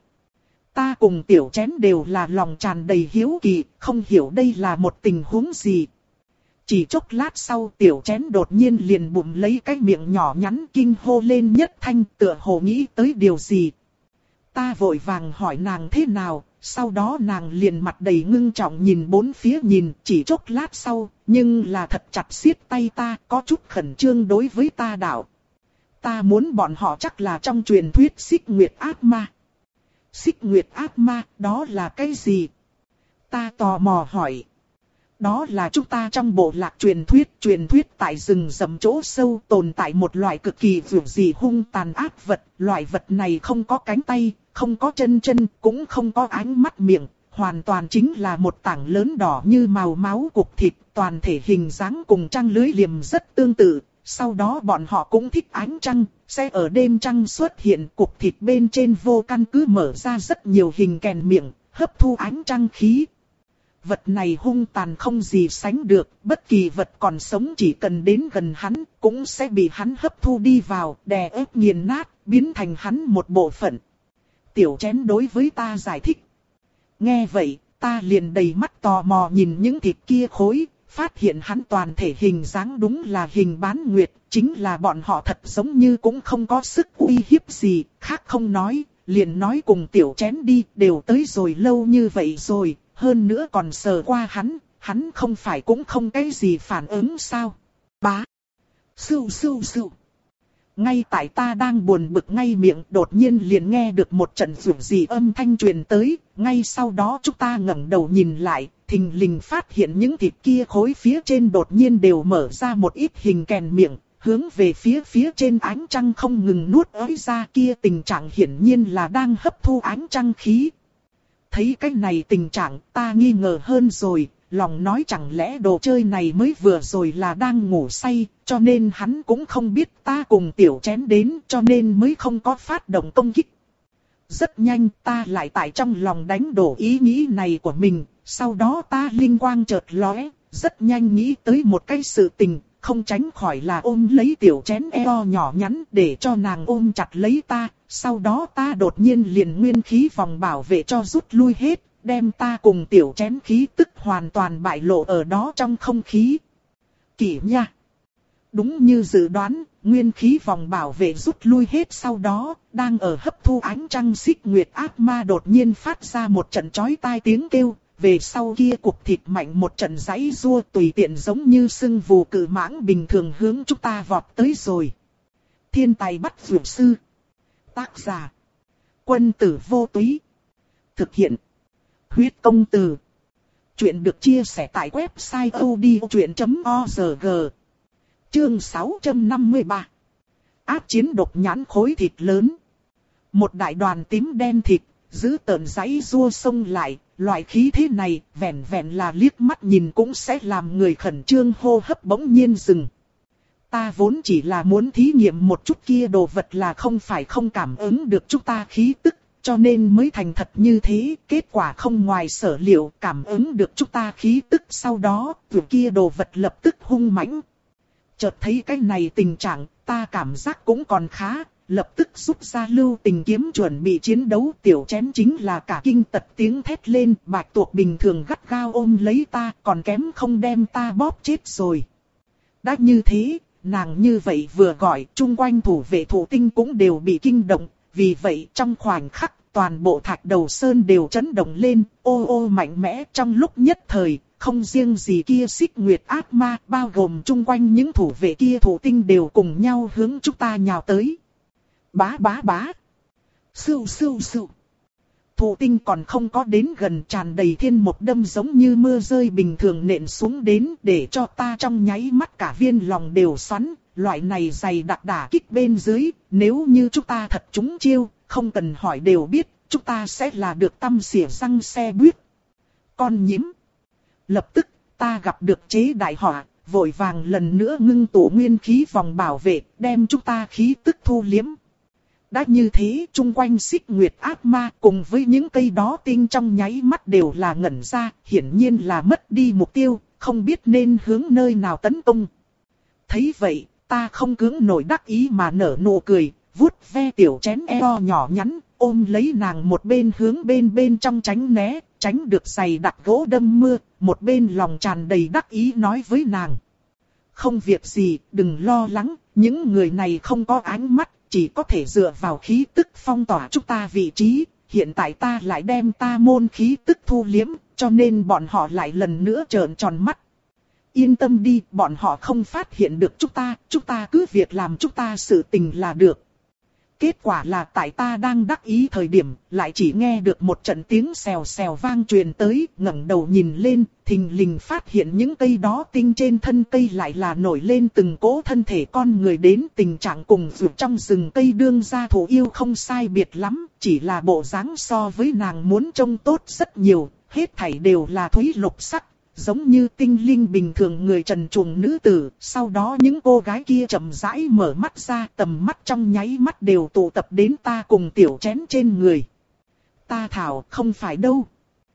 Ta cùng Tiểu Chén đều là lòng tràn đầy hiếu kỳ, không hiểu đây là một tình huống gì. Chỉ chốc lát sau Tiểu Chén đột nhiên liền bụm lấy cái miệng nhỏ nhắn kinh hô lên nhất thanh, tựa hồ nghĩ tới điều gì. Ta vội vàng hỏi nàng thế nào, sau đó nàng liền mặt đầy ngưng trọng nhìn bốn phía nhìn, chỉ chốc lát sau, nhưng là thật chặt siết tay ta, có chút khẩn trương đối với ta đạo. Ta muốn bọn họ chắc là trong truyền thuyết Xích Nguyệt ác ma. Xích Nguyệt ác ma, đó là cái gì? Ta tò mò hỏi. đó là chúng ta trong bộ lạc truyền thuyết. Truyền thuyết tại rừng rậm chỗ sâu tồn tại một loại cực kỳ dữ dị hung tàn ác vật. Loại vật này không có cánh tay, không có chân chân, cũng không có ánh mắt miệng. Hoàn toàn chính là một tảng lớn đỏ như màu máu cục thịt, toàn thể hình dáng cùng trăng lưới liềm rất tương tự. Sau đó bọn họ cũng thích ánh trăng, sẽ ở đêm trăng xuất hiện, cục thịt bên trên vô căn cứ mở ra rất nhiều hình kèn miệng, hấp thu ánh trăng khí. Vật này hung tàn không gì sánh được, bất kỳ vật còn sống chỉ cần đến gần hắn, cũng sẽ bị hắn hấp thu đi vào, đè ép nghiền nát, biến thành hắn một bộ phận. Tiểu Chén đối với ta giải thích. Nghe vậy, ta liền đầy mắt tò mò nhìn những thịt kia khối, phát hiện hắn toàn thể hình dáng đúng là hình bán nguyệt, chính là bọn họ thật giống như cũng không có sức uy hiếp gì, khác không nói, liền nói cùng Tiểu Chén đi, đều tới rồi lâu như vậy rồi, hơn nữa còn sờ qua hắn, hắn không phải cũng không cái gì phản ứng sao. Bá. Sưu sưu sưu. Ngay tại ta đang buồn bực ngay miệng, đột nhiên liền nghe được một trận rủi gì âm thanh truyền tới, ngay sau đó chúng ta ngẩng đầu nhìn lại, thình lình phát hiện những thịt kia khối phía trên đột nhiên đều mở ra một ít hình kèn miệng, hướng về phía phía trên ánh trăng không ngừng nuốt ới ra, kia tình trạng hiển nhiên là đang hấp thu ánh trăng khí. Thấy cái này tình trạng, ta nghi ngờ hơn rồi, lòng nói chẳng lẽ đồ chơi này mới vừa rồi là đang ngủ say, cho nên hắn cũng không biết ta cùng Tiểu Chén đến, cho nên mới không có phát động công kích. Rất nhanh ta lại tại trong lòng đánh đổ ý nghĩ này của mình, sau đó ta linh quang chợt lóe, rất nhanh nghĩ tới một cái sự tình, không tránh khỏi là ôm lấy Tiểu Chén eo nhỏ nhắn để cho nàng ôm chặt lấy ta, sau đó ta đột nhiên liền nguyên khí vòng bảo vệ cho rút lui hết, đem ta cùng Tiểu Chén khí tức hoàn toàn bại lộ ở đó trong không khí. Kỷ nha! Đúng như dự đoán, nguyên khí vòng bảo vệ rút lui hết sau đó, đang ở hấp thu ánh trăng xích nguyệt ác ma đột nhiên phát ra một trận chói tai tiếng kêu, về sau kia cục thịt mạnh một trận giãy giụa tùy tiện giống như sưng vù cự mãng bình thường hướng chúng ta vọt tới rồi. Thiên tài bắt dược sư. Tác giả. Quân tử vô túy. Thực hiện. Huyết công từ. Chuyện được chia sẻ tại website odchuyện chấm org. Chương sáu trăm năm mươi ba. Ác chiến độc nhãn khối thịt lớn. Một đại đoàn tím đen thịt, giữ tợn giãy giụa xông lại, loại khí thế này, vẹn vẹn là liếc mắt nhìn cũng sẽ làm người khẩn trương hô hấp bỗng nhiên dừng. Ta vốn chỉ là muốn thí nghiệm một chút kia đồ vật là không phải không cảm ứng được chúng ta khí tức, cho nên mới thành thật như thế, kết quả không ngoài sở liệu, cảm ứng được chúng ta khí tức sau đó, vừa kia đồ vật lập tức hung mãnh. Chợt thấy cái này tình trạng, ta cảm giác cũng còn khá, lập tức rút ra lưu tình kiếm chuẩn bị chiến đấu. Tiểu Chén chính là cả kinh tật tiếng thét lên, bạch tuộc bình thường gắt gao ôm lấy ta, còn kém không đem ta bóp chết rồi. Đã như thế, nàng như vậy vừa gọi, chung quanh thủ vệ thủ tinh cũng đều bị kinh động, vì vậy trong khoảnh khắc, toàn bộ thạch đầu sơn đều chấn động lên, ô ô mạnh mẽ trong lúc nhất thời. Không riêng gì kia xích nguyệt ác ma, bao gồm chung quanh những thủ vệ kia thủ tinh đều cùng nhau hướng chúng ta nhào tới. Bá bá bá. Sưu sưu sưu. Thủ tinh còn không có đến gần, tràn đầy thiên một đâm giống như mưa rơi bình thường nện xuống đến, để cho ta trong nháy mắt cả viên lòng đều xoắn. Loại này dày đặc đả kích bên dưới, nếu như chúng ta thật trúng chiêu, không cần hỏi đều biết, chúng ta sẽ là được tăm xỉa răng xe buýt. Con nhím. Lập tức, ta gặp được chế đại họa, vội vàng lần nữa ngưng tụ nguyên khí vòng bảo vệ, đem chúng ta khí tức thu liếm. Đã như thế, chung quanh xích nguyệt ác ma cùng với những cây đó tinh trong nháy mắt đều là ngẩn ra, hiển nhiên là mất đi mục tiêu, không biết nên hướng nơi nào tấn công. Thấy vậy, ta không cưỡng nổi đắc ý mà nở nụ cười, vuốt ve Tiểu Chén eo nhỏ nhắn, ôm lấy nàng một bên hướng bên bên trong tránh né, tránh được giày đặc gỗ đâm mưa, một bên lòng tràn đầy đắc ý nói với nàng. Không việc gì, đừng lo lắng, những người này không có ánh mắt, chỉ có thể dựa vào khí tức phong tỏa chúng ta vị trí, hiện tại ta lại đem ta môn khí tức thu liếm, cho nên bọn họ lại lần nữa trợn tròn mắt. Yên tâm đi, bọn họ không phát hiện được chúng ta, chúng ta cứ việc làm chúng ta sự tình là được. Kết quả là tại ta đang đắc ý thời điểm, lại chỉ nghe được một trận tiếng xèo xèo vang truyền tới, ngẩng đầu nhìn lên, thình lình phát hiện những cây đó tinh trên thân cây lại là nổi lên từng cỗ thân thể con người đến, tình trạng cùng vượt trong rừng cây đương gia thủ yêu không sai biệt lắm, chỉ là bộ dáng so với nàng muốn trông tốt rất nhiều, hết thảy đều là thúy lục sắc. Giống như tinh linh bình thường người trần truồng nữ tử, sau đó những cô gái kia chậm rãi mở mắt ra, tầm mắt trong nháy mắt đều tụ tập đến ta cùng tiểu chén trên người. Ta thảo không phải đâu.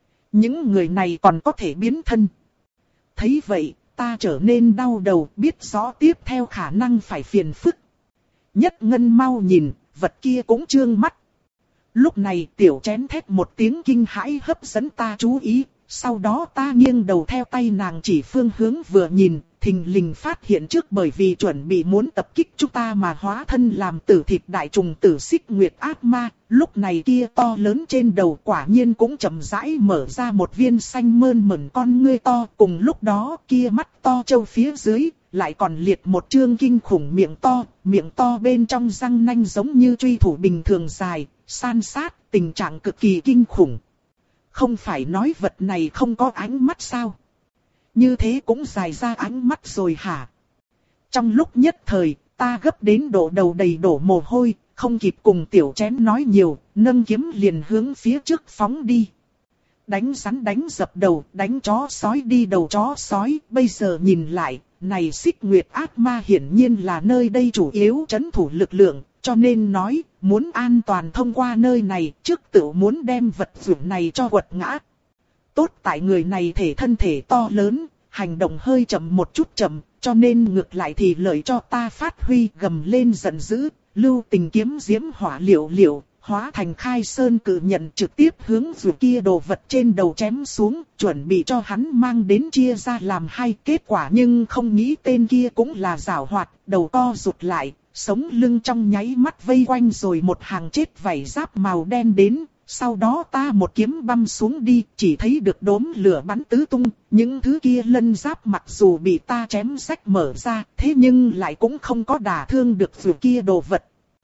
Những người này còn có thể biến thân. Thấy vậy, ta trở nên đau đầu, biết rõ tiếp theo khả năng phải phiền phức. Nhất Ngân mau nhìn, vật kia cũng trương mắt. Lúc này tiểu chén thét một tiếng kinh hãi hấp dẫn ta chú ý. Sau đó ta nghiêng đầu theo tay nàng chỉ phương hướng vừa nhìn, thình lình phát hiện trước bởi vì chuẩn bị muốn tập kích chúng ta mà hóa thân làm tử thịt đại trùng tử xích nguyệt ác ma, lúc này kia to lớn trên đầu quả nhiên cũng chậm rãi mở ra một viên xanh mơn mởn con ngươi to, cùng lúc đó kia mắt to trâu phía dưới, lại còn liệt một trương kinh khủng miệng to, miệng to bên trong răng nanh giống như truy thủ bình thường dài, san sát, tình trạng cực kỳ kinh khủng. Không phải nói vật này không có ánh mắt sao? Như thế cũng dài ra ánh mắt rồi hả? Trong lúc nhất thời, ta gấp đến độ đầu đầy đổ mồ hôi, không kịp cùng tiểu chén nói nhiều, nâng kiếm liền hướng phía trước phóng đi. Đánh rắn đánh dập đầu, đánh chó sói đi đầu chó sói, bây giờ nhìn lại, này xích nguyệt ác ma hiển nhiên là nơi đây chủ yếu trấn thủ lực lượng. Cho nên nói, muốn an toàn thông qua nơi này, trước tự muốn đem vật dụng này cho quật ngã. Tốt tại người này thể thân thể to lớn, hành động hơi chậm một chút chậm, cho nên ngược lại thì lợi cho ta phát huy gầm lên giận dữ, lưu tình kiếm diễm hỏa liệu liệu, hóa thành khai sơn cự nhận trực tiếp hướng dù kia đồ vật trên đầu chém xuống, chuẩn bị cho hắn mang đến chia ra làm hai kết quả nhưng không nghĩ tên kia cũng là giảo hoạt, đầu co rụt lại. Sống lưng trong nháy mắt vây quanh rồi một hàng chết vảy giáp màu đen đến, sau đó ta một kiếm băm xuống đi, chỉ thấy được đốm lửa bắn tứ tung, những thứ kia lân giáp mặc dù bị ta chém rách mở ra, thế nhưng lại cũng không có đả thương được vừa kia đồ vật.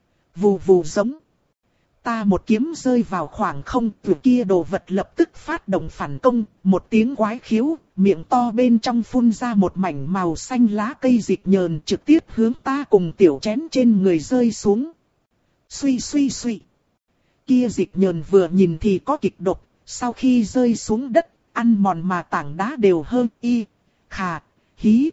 Vù vù giống. Ta một kiếm rơi vào khoảng không, vừa kia đồ vật lập tức phát động phản công, một tiếng quái khiếu, miệng to bên trong phun ra một mảnh màu xanh lá cây dịch nhờn trực tiếp hướng ta cùng tiểu chén trên người rơi xuống. Suy suy suy. Kia dịch nhờn vừa nhìn thì có kịch độc, sau khi rơi xuống đất, ăn mòn mà tảng đá đều hơn y, khà, hí,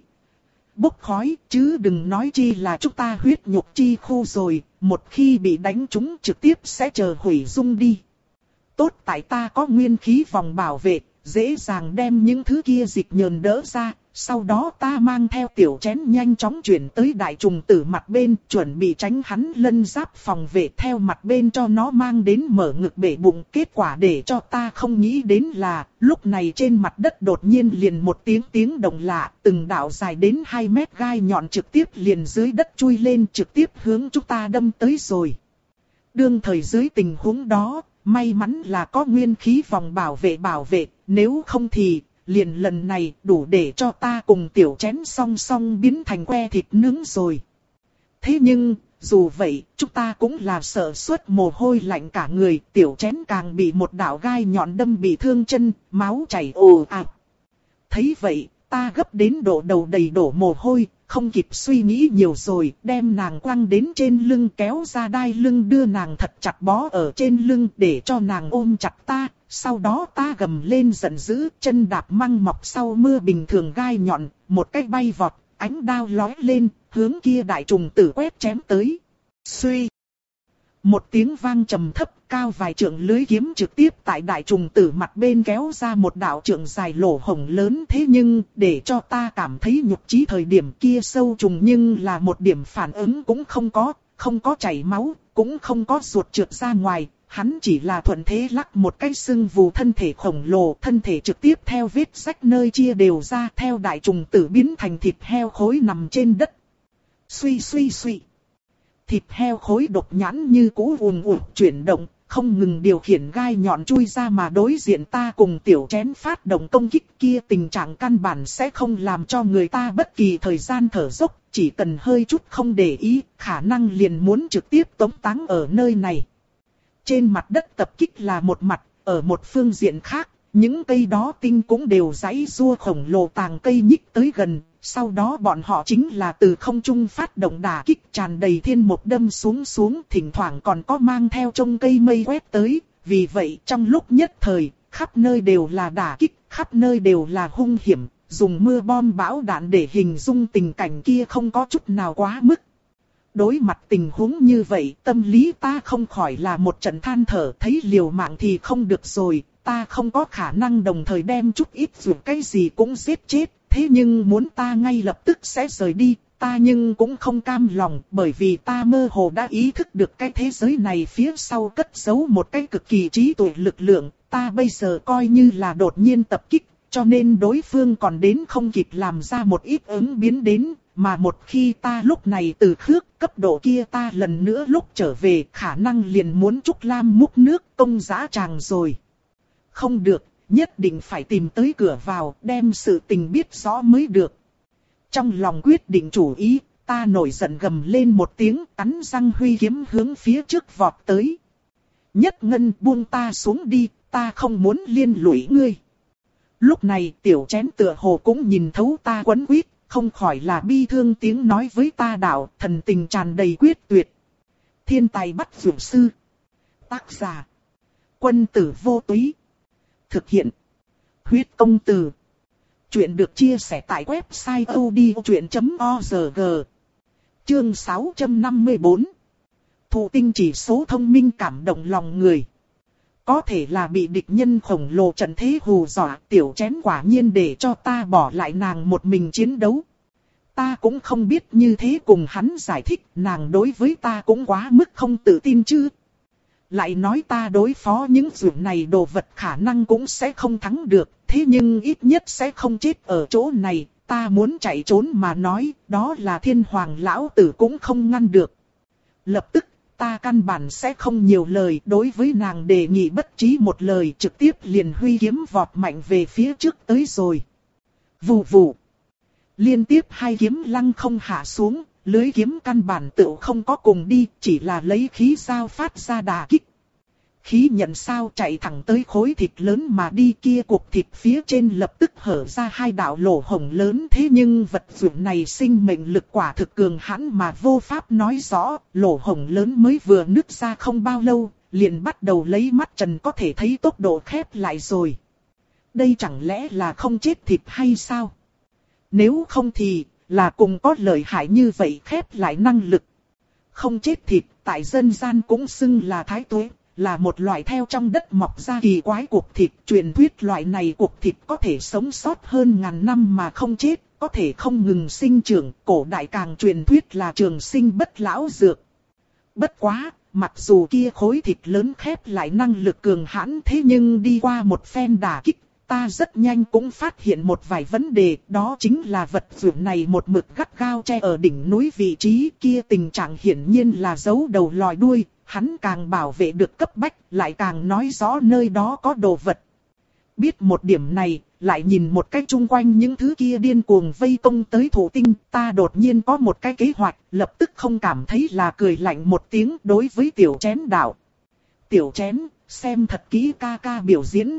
bốc khói, chứ đừng nói chi là chúng ta huyết nhục chi khu rồi, một khi bị đánh trúng trực tiếp sẽ chờ hủy dung đi. Tốt tại ta có nguyên khí vòng bảo vệ, dễ dàng đem những thứ kia dịch nhờn đỡ ra, sau đó ta mang theo tiểu chén nhanh chóng chuyển tới đại trùng tử mặt bên, chuẩn bị tránh hắn lân giáp phòng vệ theo mặt bên cho nó mang đến mở ngực bể bụng. Kết quả để cho ta không nghĩ đến là, lúc này trên mặt đất đột nhiên liền một tiếng tiếng động lạ, từng đạo dài đến hai mét gai nhọn trực tiếp liền dưới đất chui lên trực tiếp hướng chúng ta đâm tới rồi. Đương thời dưới tình huống đó, may mắn là có nguyên khí vòng bảo vệ bảo vệ, nếu không thì liền lần này đủ để cho ta cùng tiểu chén song song biến thành que thịt nướng rồi. Thế nhưng, dù vậy, chúng ta cũng là sợ suốt mồ hôi lạnh cả người, tiểu chén càng bị một đạo gai nhọn đâm bị thương chân, máu chảy ồ ạt. Thấy vậy, ta gấp đến độ đầu đầy đổ mồ hôi, không kịp suy nghĩ nhiều rồi, đem nàng quăng đến trên lưng kéo ra đai lưng đưa nàng thật chặt bó ở trên lưng để cho nàng ôm chặt ta. Sau đó ta gầm lên giận dữ, chân đạp măng mọc sau mưa bình thường gai nhọn, một cái bay vọt, ánh đao lói lên, hướng kia đại trùng tử quét chém tới. Suy! Một tiếng vang trầm thấp, cao vài trượng lưới kiếm trực tiếp tại đại trùng tử mặt bên kéo ra một đạo trượng dài lỗ hổng lớn, thế nhưng, để cho ta cảm thấy nhục chí thời điểm kia sâu trùng nhưng là một điểm phản ứng cũng không có, không có chảy máu, cũng không có ruột trượt ra ngoài. Hắn chỉ là thuận thế lắc một cái sưng vù thân thể khổng lồ, thân thể trực tiếp theo vết rách nơi chia đều ra theo đại trùng tử biến thành thịt heo khối nằm trên đất. Suy suy suy. Thịt heo khối độc nhãn như cũ ùn ùn chuyển động, không ngừng điều khiển gai nhọn chui ra mà đối diện ta cùng tiểu chén phát động công kích kia, tình trạng căn bản sẽ không làm cho người ta bất kỳ thời gian thở dốc, chỉ cần hơi chút không để ý, khả năng liền muốn trực tiếp tống táng ở nơi này. Trên mặt đất tập kích là một mặt, ở một phương diện khác, những cây đó tinh cũng đều giãy giụa khổng lồ tàng cây nhích tới gần, sau đó bọn họ chính là từ không trung phát động đả kích tràn đầy thiên một đâm xuống xuống, thỉnh thoảng còn có mang theo trông cây mây quét tới, vì vậy trong lúc nhất thời, khắp nơi đều là đả kích, khắp nơi đều là hung hiểm, dùng mưa bom bão đạn để hình dung tình cảnh kia không có chút nào quá mức. Đối mặt tình huống như vậy, tâm lý ta không khỏi là một trận than thở, thấy liều mạng thì không được rồi, ta không có khả năng đồng thời đem chút ít dù cái gì cũng giết chết, thế nhưng muốn ta ngay lập tức sẽ rời đi, ta nhưng cũng không cam lòng, bởi vì ta mơ hồ đã ý thức được cái thế giới này phía sau cất giấu một cái cực kỳ trí tuệ lực lượng, ta bây giờ coi như là đột nhiên tập kích, cho nên đối phương còn đến không kịp làm ra một ít ứng biến đến, mà một khi ta lúc này từ khước cấp độ kia ta lần nữa lúc trở về khả năng liền muốn Trúc Lam múc nước công dã tràng rồi. Không được, nhất định phải tìm tới cửa vào, đem sự tình biết rõ mới được. Trong lòng quyết định chủ ý, ta nổi giận gầm lên một tiếng, cắn răng huy kiếm hướng phía trước vọt tới. Nhất Ngân, buông ta xuống đi, ta không muốn liên lụy ngươi. Lúc này tiểu chén tựa hồ cũng nhìn thấu ta quấn quýt, không khỏi là bi thương tiếng nói với ta đạo, thần tình tràn đầy quyết tuyệt. Thiên tài bắt dụ sư. Tác giả: Quân tử vô túy. Thực hiện: Huyết công từ. Chuyện được chia sẻ tại website odchuyện chấm org. Chương sáu trăm năm mươi tư. Thụ tinh chỉ số thông minh cảm động lòng người. Có thể là bị địch nhân khổng lồ trận thế hù dọa, tiểu chén quả nhiên để cho ta bỏ lại nàng một mình chiến đấu. Ta cũng không biết như thế cùng hắn giải thích, nàng đối với ta cũng quá mức không tự tin chứ. Lại nói ta đối phó những dụng này đồ vật khả năng cũng sẽ không thắng được, thế nhưng ít nhất sẽ không chết ở chỗ này, ta muốn chạy trốn mà nói, đó là thiên hoàng lão tử cũng không ngăn được. Lập tức, ta căn bản sẽ không nhiều lời, đối với nàng đề nghị bất trí một lời, trực tiếp liền huy kiếm vọt mạnh về phía trước tới rồi. Vù vù. Liên tiếp hai kiếm lăng không hạ xuống, lưới kiếm căn bản tựu không có cùng đi, chỉ là lấy khí dao phát ra đả kích. Khí nhận sao chạy thẳng tới khối thịt lớn mà đi, kia cục thịt phía trên lập tức hở ra hai đạo lỗ hổng lớn, thế nhưng vật dụng này sinh mệnh lực quả thực cường hãn mà vô pháp nói rõ, lỗ hổng lớn mới vừa nứt ra không bao lâu, liền bắt đầu lấy mắt trần có thể thấy tốc độ khép lại rồi. Đây chẳng lẽ là không chết thịt hay sao? Nếu không thì, là cùng có lợi hại như vậy khép lại năng lực. Không chết thịt, tại dân gian cũng xưng là thái tuế, là một loại theo trong đất mọc ra kỳ quái cục thịt. Truyền thuyết loại này cục thịt có thể sống sót hơn ngàn năm mà không chết, có thể không ngừng sinh trưởng. Cổ đại càng truyền thuyết là trường sinh bất lão dược. Bất quá, mặc dù kia khối thịt lớn khép lại năng lực cường hãn, thế nhưng đi qua một phen đả kích, ta rất nhanh cũng phát hiện một vài vấn đề, đó chính là vật dụng này một mực gắt gao che ở đỉnh núi vị trí kia, tình trạng hiển nhiên là giấu đầu lòi đuôi, hắn càng bảo vệ được cấp bách, lại càng nói rõ nơi đó có đồ vật. Biết một điểm này, lại nhìn một cách chung quanh những thứ kia điên cuồng vây công tới thụ tinh, ta đột nhiên có một cái kế hoạch, lập tức không cảm thấy là cười lạnh một tiếng đối với tiểu chén đạo. Tiểu chén, xem thật kỹ ca ca biểu diễn.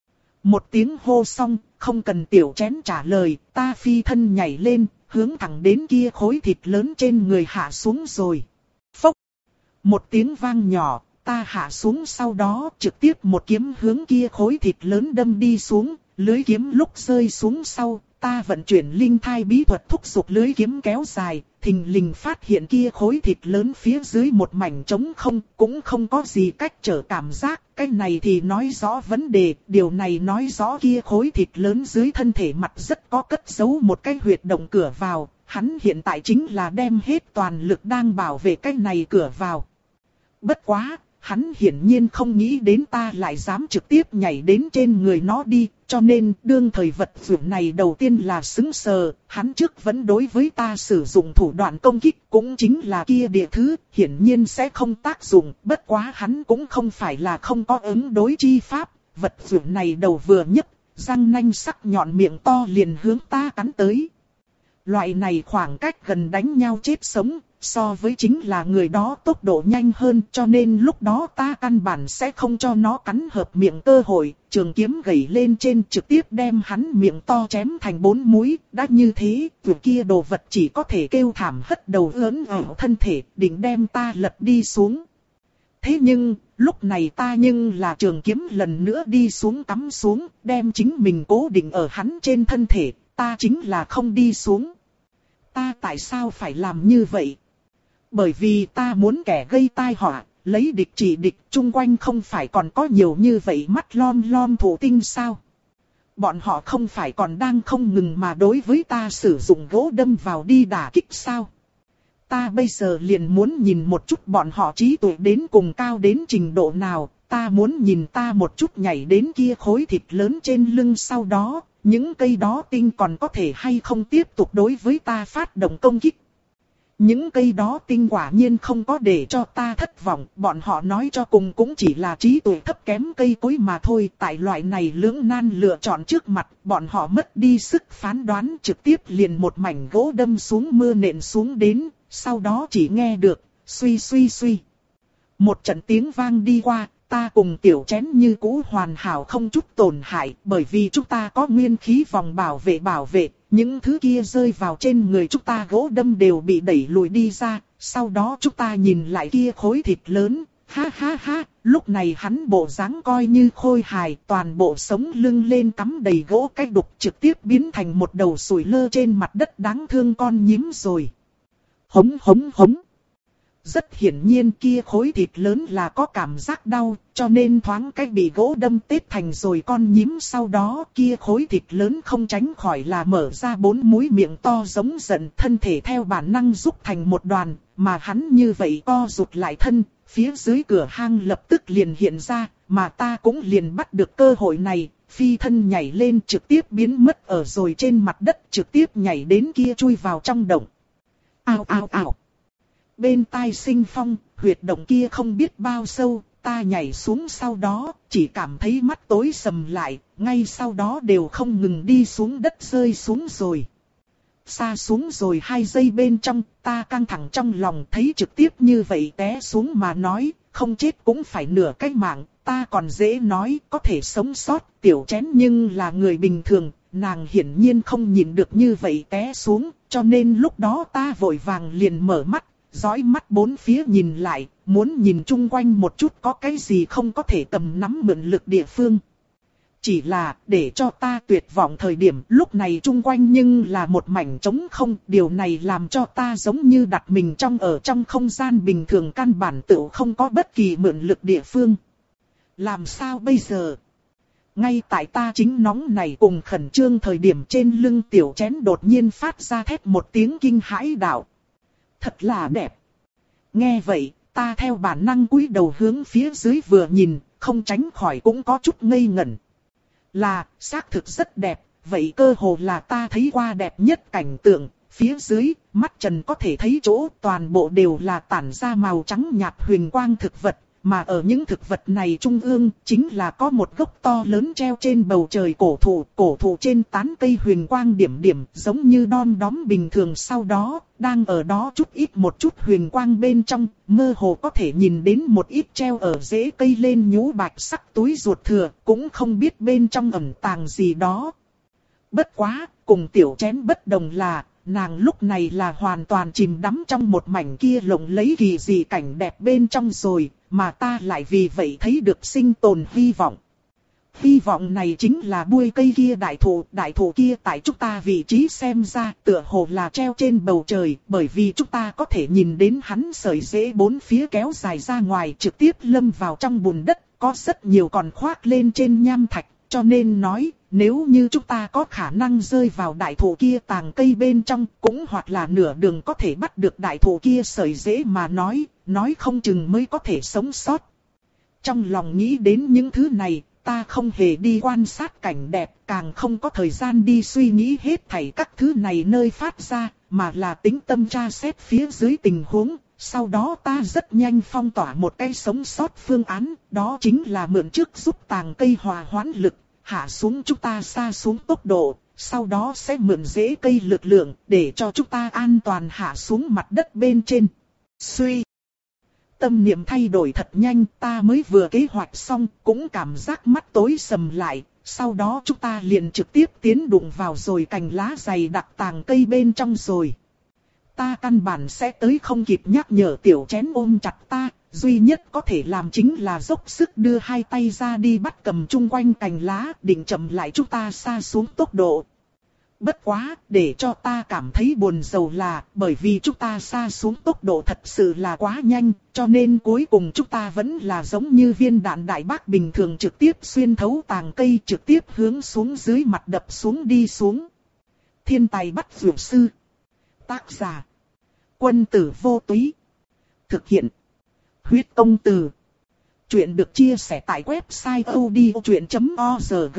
Một tiếng hô xong, không cần tiểu chén trả lời, ta phi thân nhảy lên, hướng thẳng đến kia khối thịt lớn trên người hạ xuống rồi. Phốc! Một tiếng vang nhỏ, ta hạ xuống sau đó trực tiếp một kiếm hướng kia khối thịt lớn đâm đi xuống, lưới kiếm lúc rơi xuống sau, ta vận chuyển linh thai bí thuật thúc giục lưới kiếm kéo dài, thình lình phát hiện kia khối thịt lớn phía dưới một mảnh trống không, cũng không có gì cách trở cảm giác, cái này thì nói rõ vấn đề, điều này nói rõ kia khối thịt lớn dưới thân thể mặt rất có cất giấu một cái huyệt động cửa vào, hắn hiện tại chính là đem hết toàn lực đang bảo vệ cái này cửa vào. Bất quá, hắn hiển nhiên không nghĩ đến ta lại dám trực tiếp nhảy đến trên người nó đi, cho nên đương thời vật dụng này đầu tiên là sững sờ, hắn trước vẫn đối với ta sử dụng thủ đoạn công kích cũng chính là kia địa thứ, hiển nhiên sẽ không tác dụng, bất quá hắn cũng không phải là không có ứng đối chi pháp, vật dụng này đầu vừa nhấc, răng nanh sắc nhọn miệng to liền hướng ta cắn tới. Loại này khoảng cách gần đánh nhau chết sống, so với chính là người đó tốc độ nhanh hơn, cho nên lúc đó ta căn bản sẽ không cho nó cắn hợp miệng cơ hội, trường kiếm gẩy lên trên trực tiếp đem hắn miệng to chém thành bốn múi, đã như thế, vừa kia đồ vật chỉ có thể kêu thảm hất đầu ớn ở thân thể, định đem ta lật đi xuống. Thế nhưng, lúc này ta nhưng là trường kiếm lần nữa đi xuống cắm xuống, đem chính mình cố định ở hắn trên thân thể, ta chính là không đi xuống. Ta tại sao phải làm như vậy? Bởi vì ta muốn kẻ gây tai họa, lấy địch trị địch, chung quanh không phải còn có nhiều như vậy mắt lom lom thủ tinh sao? Bọn họ không phải còn đang không ngừng mà đối với ta sử dụng gỗ đâm vào đi đả kích sao? Ta bây giờ liền muốn nhìn một chút bọn họ trí tuệ đến cùng cao đến trình độ nào, ta muốn nhìn ta một chút nhảy đến kia khối thịt lớn trên lưng sau đó, những cây đó tinh còn có thể hay không tiếp tục đối với ta phát động công kích. Những cây đó tinh quả nhiên không có để cho ta thất vọng, bọn họ nói cho cùng cũng chỉ là trí tuệ thấp kém cây cối mà thôi. Tại loại này lưỡng nan lựa chọn trước mặt, bọn họ mất đi sức phán đoán, trực tiếp liền một mảnh gỗ đâm xuống mưa nện xuống đến, sau đó chỉ nghe được, suy suy suy. Một trận tiếng vang đi qua, ta cùng tiểu chén như cũ hoàn hảo không chút tổn hại, bởi vì chúng ta có nguyên khí vòng bảo vệ bảo vệ. Những thứ kia rơi vào trên người chúng ta gỗ đâm đều bị đẩy lùi đi ra, sau đó chúng ta nhìn lại kia khối thịt lớn, ha ha ha, lúc này hắn bộ dáng coi như khôi hài, toàn bộ sống lưng lên cắm đầy gỗ cách đục trực tiếp biến thành một đầu sủi lơ trên mặt đất đáng thương con nhím rồi. Hống hống hống. Rất hiển nhiên kia khối thịt lớn là có cảm giác đau, cho nên thoáng cách bị gỗ đâm tết thành rồi con nhím, sau đó kia khối thịt lớn không tránh khỏi là mở ra bốn múi miệng to giống giận, thân thể theo bản năng rút thành một đoàn, mà hắn như vậy co rụt lại thân, phía dưới cửa hang lập tức liền hiện ra, mà ta cũng liền bắt được cơ hội này, phi thân nhảy lên trực tiếp biến mất ở rồi trên mặt đất, trực tiếp nhảy đến kia chui vào trong động. Ao ao ao. Bên tai sinh phong, huyệt động kia không biết bao sâu, ta nhảy xuống sau đó, chỉ cảm thấy mắt tối sầm lại, ngay sau đó đều không ngừng đi xuống đất rơi xuống rồi. Xa xuống rồi hai giây bên trong, ta căng thẳng trong lòng thấy trực tiếp như vậy té xuống mà nói, không chết cũng phải nửa cái mạng, ta còn dễ nói có thể sống sót, tiểu chén nhưng là người bình thường, nàng hiển nhiên không nhìn được như vậy té xuống, cho nên lúc đó ta vội vàng liền mở mắt. Dõi mắt bốn phía nhìn lại, muốn nhìn chung quanh một chút có cái gì không có thể tầm nắm mượn lực địa phương. Chỉ là, để cho ta tuyệt vọng thời điểm, lúc này chung quanh nhưng là một mảnh trống không, điều này làm cho ta giống như đặt mình trong ở trong không gian bình thường, căn bản tự không có bất kỳ mượn lực địa phương. Làm sao bây giờ? Ngay tại ta chính nóng này cùng khẩn trương thời điểm, trên lưng tiểu chén đột nhiên phát ra thét một tiếng kinh hãi đạo. Thật là đẹp. Nghe vậy, ta theo bản năng cúi đầu hướng phía dưới vừa nhìn, không tránh khỏi cũng có chút ngây ngẩn. Là, xác thực rất đẹp, vậy cơ hồ là ta thấy qua đẹp nhất cảnh tượng, phía dưới, mắt trần có thể thấy chỗ toàn bộ đều là tản ra màu trắng nhạt huyền quang thực vật. Mà ở những thực vật này trung ương, chính là có một gốc to lớn treo trên bầu trời cổ thụ, cổ thụ trên tán cây huyền quang điểm điểm, giống như đom đóm bình thường, sau đó, đang ở đó chút ít một chút huyền quang bên trong, mơ hồ có thể nhìn đến một ít treo ở rễ cây lên nhũ bạch sắc túi ruột thừa, cũng không biết bên trong ẩn tàng gì đó. Bất quá, cùng tiểu chén bất đồng là, nàng lúc này là hoàn toàn chìm đắm trong một mảnh kia lộng lẫy kỳ dị cảnh đẹp bên trong rồi, mà ta lại vì vậy thấy được sinh tồn hy vọng. Hy vọng này chính là bụi cây kia đại thụ, đại thụ kia tại chúng ta vị trí xem ra tựa hồ là treo trên bầu trời, bởi vì chúng ta có thể nhìn đến hắn sợi rễ bốn phía kéo dài ra ngoài trực tiếp lâm vào trong bùn đất, có rất nhiều còn khoác lên trên nham thạch, cho nên nói, nếu như chúng ta có khả năng rơi vào đại thụ kia tàng cây bên trong, cũng hoặc là nửa đường có thể bắt được đại thụ kia sợi rễ mà nói, nói không chừng mới có thể sống sót. trong lòng nghĩ đến những thứ này, ta không hề đi quan sát cảnh đẹp, càng không có thời gian đi suy nghĩ hết thảy các thứ này nơi phát ra, mà là tĩnh tâm tra xét phía dưới tình huống. Sau đó ta rất nhanh phong tỏa một cái sống sót phương án, đó chính là mượn trước giúp tàng cây hòa hoãn lực, hạ xuống chúng ta xa xuống tốc độ, sau đó sẽ mượn rễ cây lực lượng để cho chúng ta an toàn hạ xuống mặt đất bên trên. Suy. Tâm niệm thay đổi thật nhanh, ta mới vừa kế hoạch xong, cũng cảm giác mắt tối sầm lại, sau đó chúng ta liền trực tiếp tiến đụng vào rồi cành lá dày đặc tàng cây bên trong rồi. Ta căn bản sẽ tới không kịp nhắc nhở tiểu chén ôm chặt ta, duy nhất có thể làm chính là dốc sức đưa hai tay ra đi bắt cầm chung quanh cành lá, định chậm lại chúng ta xa xuống tốc độ. Bất quá, để cho ta cảm thấy buồn rầu là, bởi vì chúng ta xa xuống tốc độ thật sự là quá nhanh, cho nên cuối cùng chúng ta vẫn là giống như viên đạn đại bác bình thường trực tiếp xuyên thấu tàng cây, trực tiếp hướng xuống dưới mặt đập xuống đi xuống. Thiên tài bắt dược sư. Tác giả. Quân tử vô túy. Thực hiện. Huyết công từ. Chuyện được chia sẻ tại website odchuyện chấm org.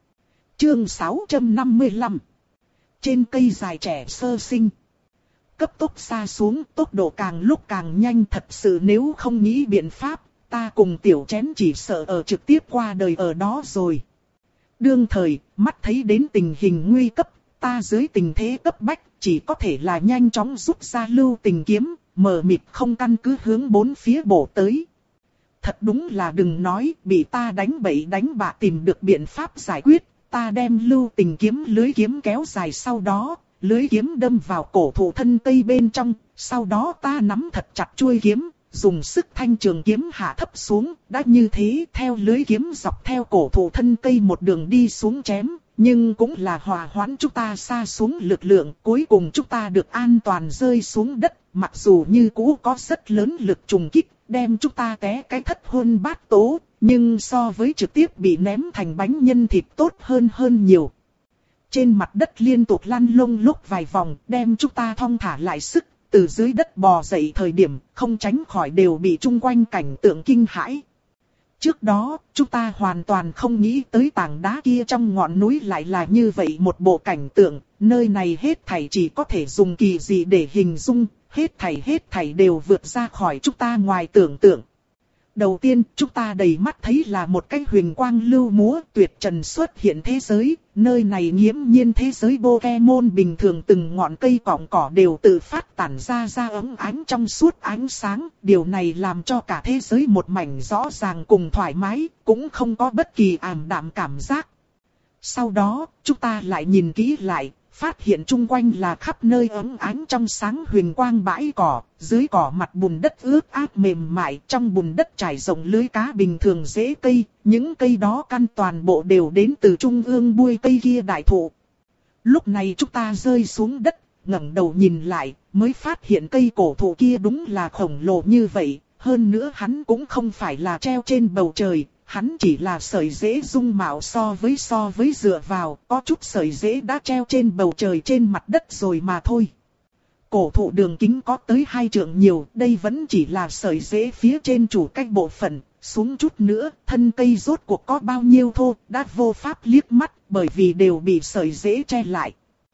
Chương sáu trăm năm mươi lăm. Trên cây dài trẻ sơ sinh. Cấp tốc xa xuống, tốc độ càng lúc càng nhanh, thật sự nếu không nghĩ biện pháp, ta cùng tiểu chén chỉ sợ ở trực tiếp qua đời ở đó rồi. Đương thời, mắt thấy đến tình hình nguy cấp, ta dưới tình thế cấp bách, chỉ có thể là nhanh chóng rút ra lưu tình kiếm, mờ mịt không căn cứ hướng bốn phía bổ tới. Thật đúng là đừng nói, bị ta đánh bậy đánh bạ tìm được biện pháp giải quyết, ta đem lưu tình kiếm lưới kiếm kéo dài sau đó, lưới kiếm đâm vào cổ thụ thân cây bên trong, sau đó ta nắm thật chặt chuôi kiếm, dùng sức thanh trường kiếm hạ thấp xuống, đã như thế theo lưới kiếm dọc theo cổ thụ thân cây một đường đi xuống chém. Nhưng cũng là hòa hoãn chúng ta xa xuống lực lượng, cuối cùng chúng ta được an toàn rơi xuống đất, mặc dù như cũ có rất lớn lực trùng kích, đem chúng ta té cái thất hôn bát tố, nhưng so với trực tiếp bị ném thành bánh nhân thịt tốt hơn hơn nhiều. Trên mặt đất liên tục lăn lông lúc vài vòng, đem chúng ta thong thả lại sức, từ dưới đất bò dậy thời điểm, không tránh khỏi đều bị chung quanh cảnh tượng kinh hãi. Trước đó, chúng ta hoàn toàn không nghĩ tới tảng đá kia trong ngọn núi lại là như vậy một bộ cảnh tượng, nơi này hết thảy chỉ có thể dùng kỳ dị để hình dung, hết thảy hết thảy đều vượt ra khỏi chúng ta ngoài tưởng tượng. Đầu tiên, chúng ta đầy mắt thấy là một cái huyền quang lưu múa tuyệt trần xuất hiện thế giới, nơi này nghiễm nhiên thế giới Pokemon bình thường, từng ngọn cây cọng cỏ đều tự phát tản ra ra ấm ánh trong suốt ánh sáng, điều này làm cho cả thế giới một mảnh rõ ràng cùng thoải mái, cũng không có bất kỳ ảm đạm cảm giác. Sau đó, chúng ta lại nhìn kỹ lại, phát hiện chung quanh là khắp nơi ấm ánh trong sáng huyền quang bãi cỏ, dưới cỏ mặt bùn đất ướt át mềm mại, trong bùn đất trải rộng lưới cá bình thường rễ cây, những cây đó căn toàn bộ đều đến từ trung ương bụi cây kia đại thụ. Lúc này chúng ta rơi xuống đất, ngẩng đầu nhìn lại, mới phát hiện cây cổ thụ kia đúng là khổng lồ như vậy, hơn nữa hắn cũng không phải là treo trên bầu trời. Hắn chỉ là sợi rễ dung mạo so với so với dựa vào, có chút sợi rễ đã treo trên bầu trời trên mặt đất rồi mà thôi. Cổ thụ đường kính có tới hai trượng nhiều, đây vẫn chỉ là sợi rễ phía trên chủ cách bộ phận, xuống chút nữa, thân cây rốt cuộc có bao nhiêu thô, đã vô pháp liếc mắt, bởi vì đều bị sợi rễ che lại.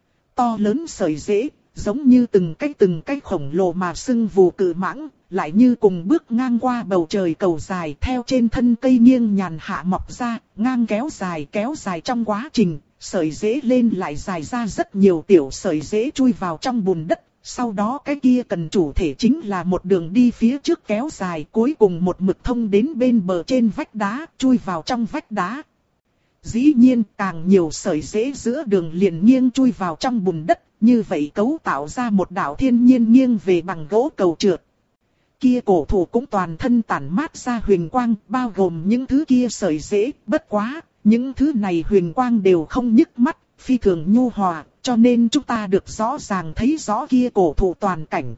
To lớn sợi rễ, giống như từng cái từng cái khổng lồ mà sưng vù cự mãng, lại như cùng bước ngang qua bầu trời cầu dài theo trên thân cây nghiêng nhàn hạ mọc ra, ngang kéo dài kéo dài trong quá trình, sợi rễ lên lại dài ra rất nhiều tiểu sợi rễ chui vào trong bùn đất, sau đó cái kia cần chủ thể chính là một đường đi phía trước kéo dài, cuối cùng một mực thông đến bên bờ trên vách đá, chui vào trong vách đá. Dĩ nhiên càng nhiều sợi rễ giữa đường liền nghiêng chui vào trong bùn đất, như vậy cấu tạo ra một đạo thiên nhiên nghiêng về bằng gỗ cầu trượt. Kia cổ thụ cũng toàn thân tản mát ra huyền quang, bao gồm những thứ kia sợi rễ, bất quá, những thứ này huyền quang đều không nhức mắt, phi thường nhu hòa, cho nên chúng ta được rõ ràng thấy rõ kia cổ thụ toàn cảnh.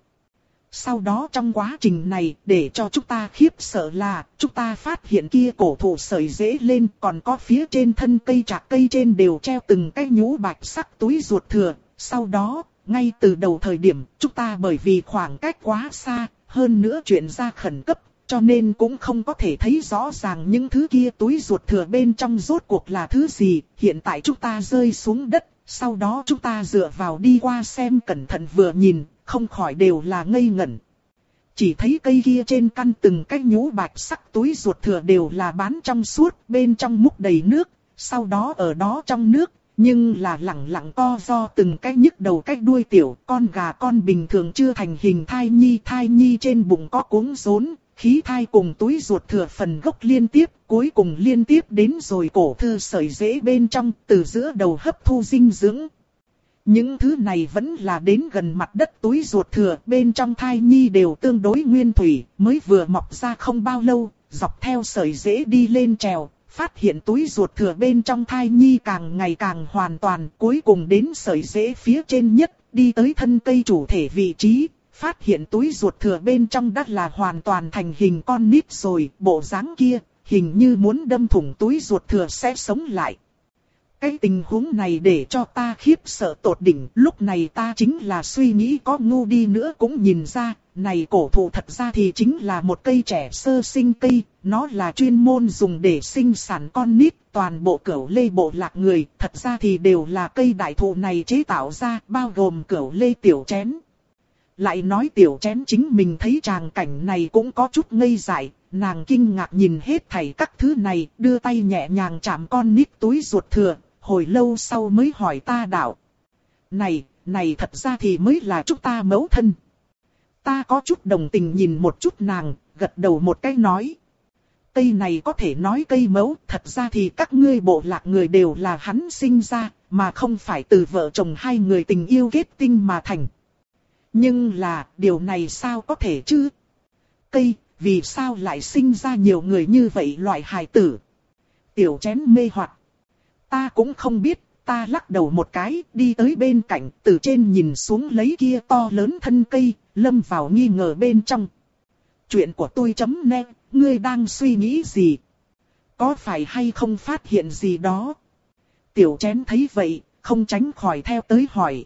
Sau đó trong quá trình này, để cho chúng ta khiếp sợ là, chúng ta phát hiện kia cổ thụ sợi rễ lên, còn có phía trên thân cây trạc cây trên đều treo từng cái nhũ bạch sắc túi ruột thừa. Sau đó, ngay từ đầu thời điểm, chúng ta bởi vì khoảng cách quá xa, hơn nữa chuyện ra khẩn cấp, cho nên cũng không có thể thấy rõ ràng những thứ kia túi ruột thừa bên trong rốt cuộc là thứ gì. Hiện tại chúng ta rơi xuống đất, sau đó chúng ta dựa vào đi qua xem cẩn thận vừa nhìn, không khỏi đều là ngây ngẩn. Chỉ thấy cây kia trên căn từng cái nhũ bạch sắc túi ruột thừa đều là bán trong suốt, bên trong múc đầy nước, sau đó ở đó trong nước, nhưng là lẳng lặng co do từng cái nhức đầu cái đuôi tiểu con gà con bình thường chưa thành hình thai nhi. Thai nhi trên bụng có cuống rốn, khí thai cùng túi ruột thừa phần gốc liên tiếp, cuối cùng liên tiếp đến rồi cổ thư sợi rễ bên trong, từ giữa đầu hấp thu dinh dưỡng. Những thứ này vẫn là đến gần mặt đất túi ruột thừa, bên trong thai nhi đều tương đối nguyên thủy, mới vừa mọc ra không bao lâu, dọc theo sợi rễ đi lên trèo, phát hiện túi ruột thừa bên trong thai nhi càng ngày càng hoàn toàn, cuối cùng đến sợi rễ phía trên nhất, đi tới thân cây chủ thể vị trí, phát hiện túi ruột thừa bên trong đã là hoàn toàn thành hình con nít rồi, bộ dáng kia, hình như muốn đâm thủng túi ruột thừa sẽ sống lại. Cái tình huống này để cho ta khiếp sợ tột đỉnh, lúc này ta chính là suy nghĩ có ngu đi nữa cũng nhìn ra, này cổ thụ thật ra thì chính là một cây trẻ sơ sinh cây, nó là chuyên môn dùng để sinh sản con nít, toàn bộ cửu lê bộ lạc người, thật ra thì đều là cây đại thụ này chế tạo ra, bao gồm cửu lê tiểu chén. Lại nói tiểu chén chính mình thấy tràng cảnh này cũng có chút ngây dại, nàng kinh ngạc nhìn hết thảy các thứ này, đưa tay nhẹ nhàng chạm con nít túi ruột thừa, hồi lâu sau mới hỏi ta đạo. Này, này thật ra thì mới là chúng ta mẫu thân. Ta có chút đồng tình nhìn một chút nàng, gật đầu một cái nói. Cây này có thể nói cây mẫu, thật ra thì các ngươi bộ lạc người đều là hắn sinh ra, mà không phải từ vợ chồng hai người tình yêu kết tinh mà thành. Nhưng là, điều này sao có thể chứ? Cây, vì sao lại sinh ra nhiều người như vậy loại hài tử? Tiểu chén mê hoặc. Ta cũng không biết, ta lắc đầu một cái, đi tới bên cạnh, từ trên nhìn xuống lấy kia to lớn thân cây, lâm vào nghi ngờ bên trong. Chuyện của tôi chấm net, ngươi đang suy nghĩ gì? Có phải hay không phát hiện gì đó? Tiểu chén thấy vậy, không tránh khỏi theo tới hỏi.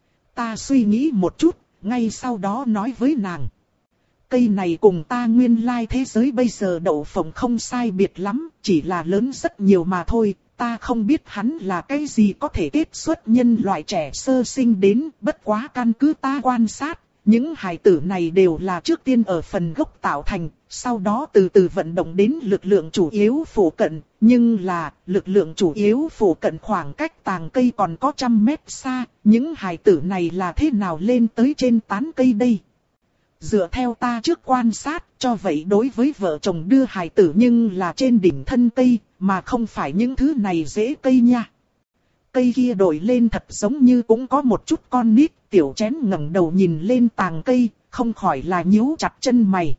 Ta suy nghĩ một chút, ngay sau đó nói với nàng. Cây này cùng ta nguyên lai thế giới bây giờ đậu phộng không sai biệt lắm, chỉ là lớn rất nhiều mà thôi. Ta không biết hắn là cái gì có thể kết xuất nhân loại trẻ sơ sinh đến, bất quá căn cứ ta quan sát, những hài tử này đều là trước tiên ở phần gốc tạo thành, sau đó từ từ vận động đến lực lượng chủ yếu phủ cận, nhưng là lực lượng chủ yếu phủ cận khoảng cách tàng cây còn có trăm mét xa, những hài tử này là thế nào lên tới trên tán cây đây? Dựa theo ta trước quan sát, cho vậy đối với vợ chồng đưa hài tử nhưng là trên đỉnh thân cây, mà không phải những thứ này dễ cây nha. Cây kia đổi lên thật giống như cũng có một chút con nít, tiểu chén ngẩng đầu nhìn lên tàng cây, không khỏi là nhíu chặt chân mày.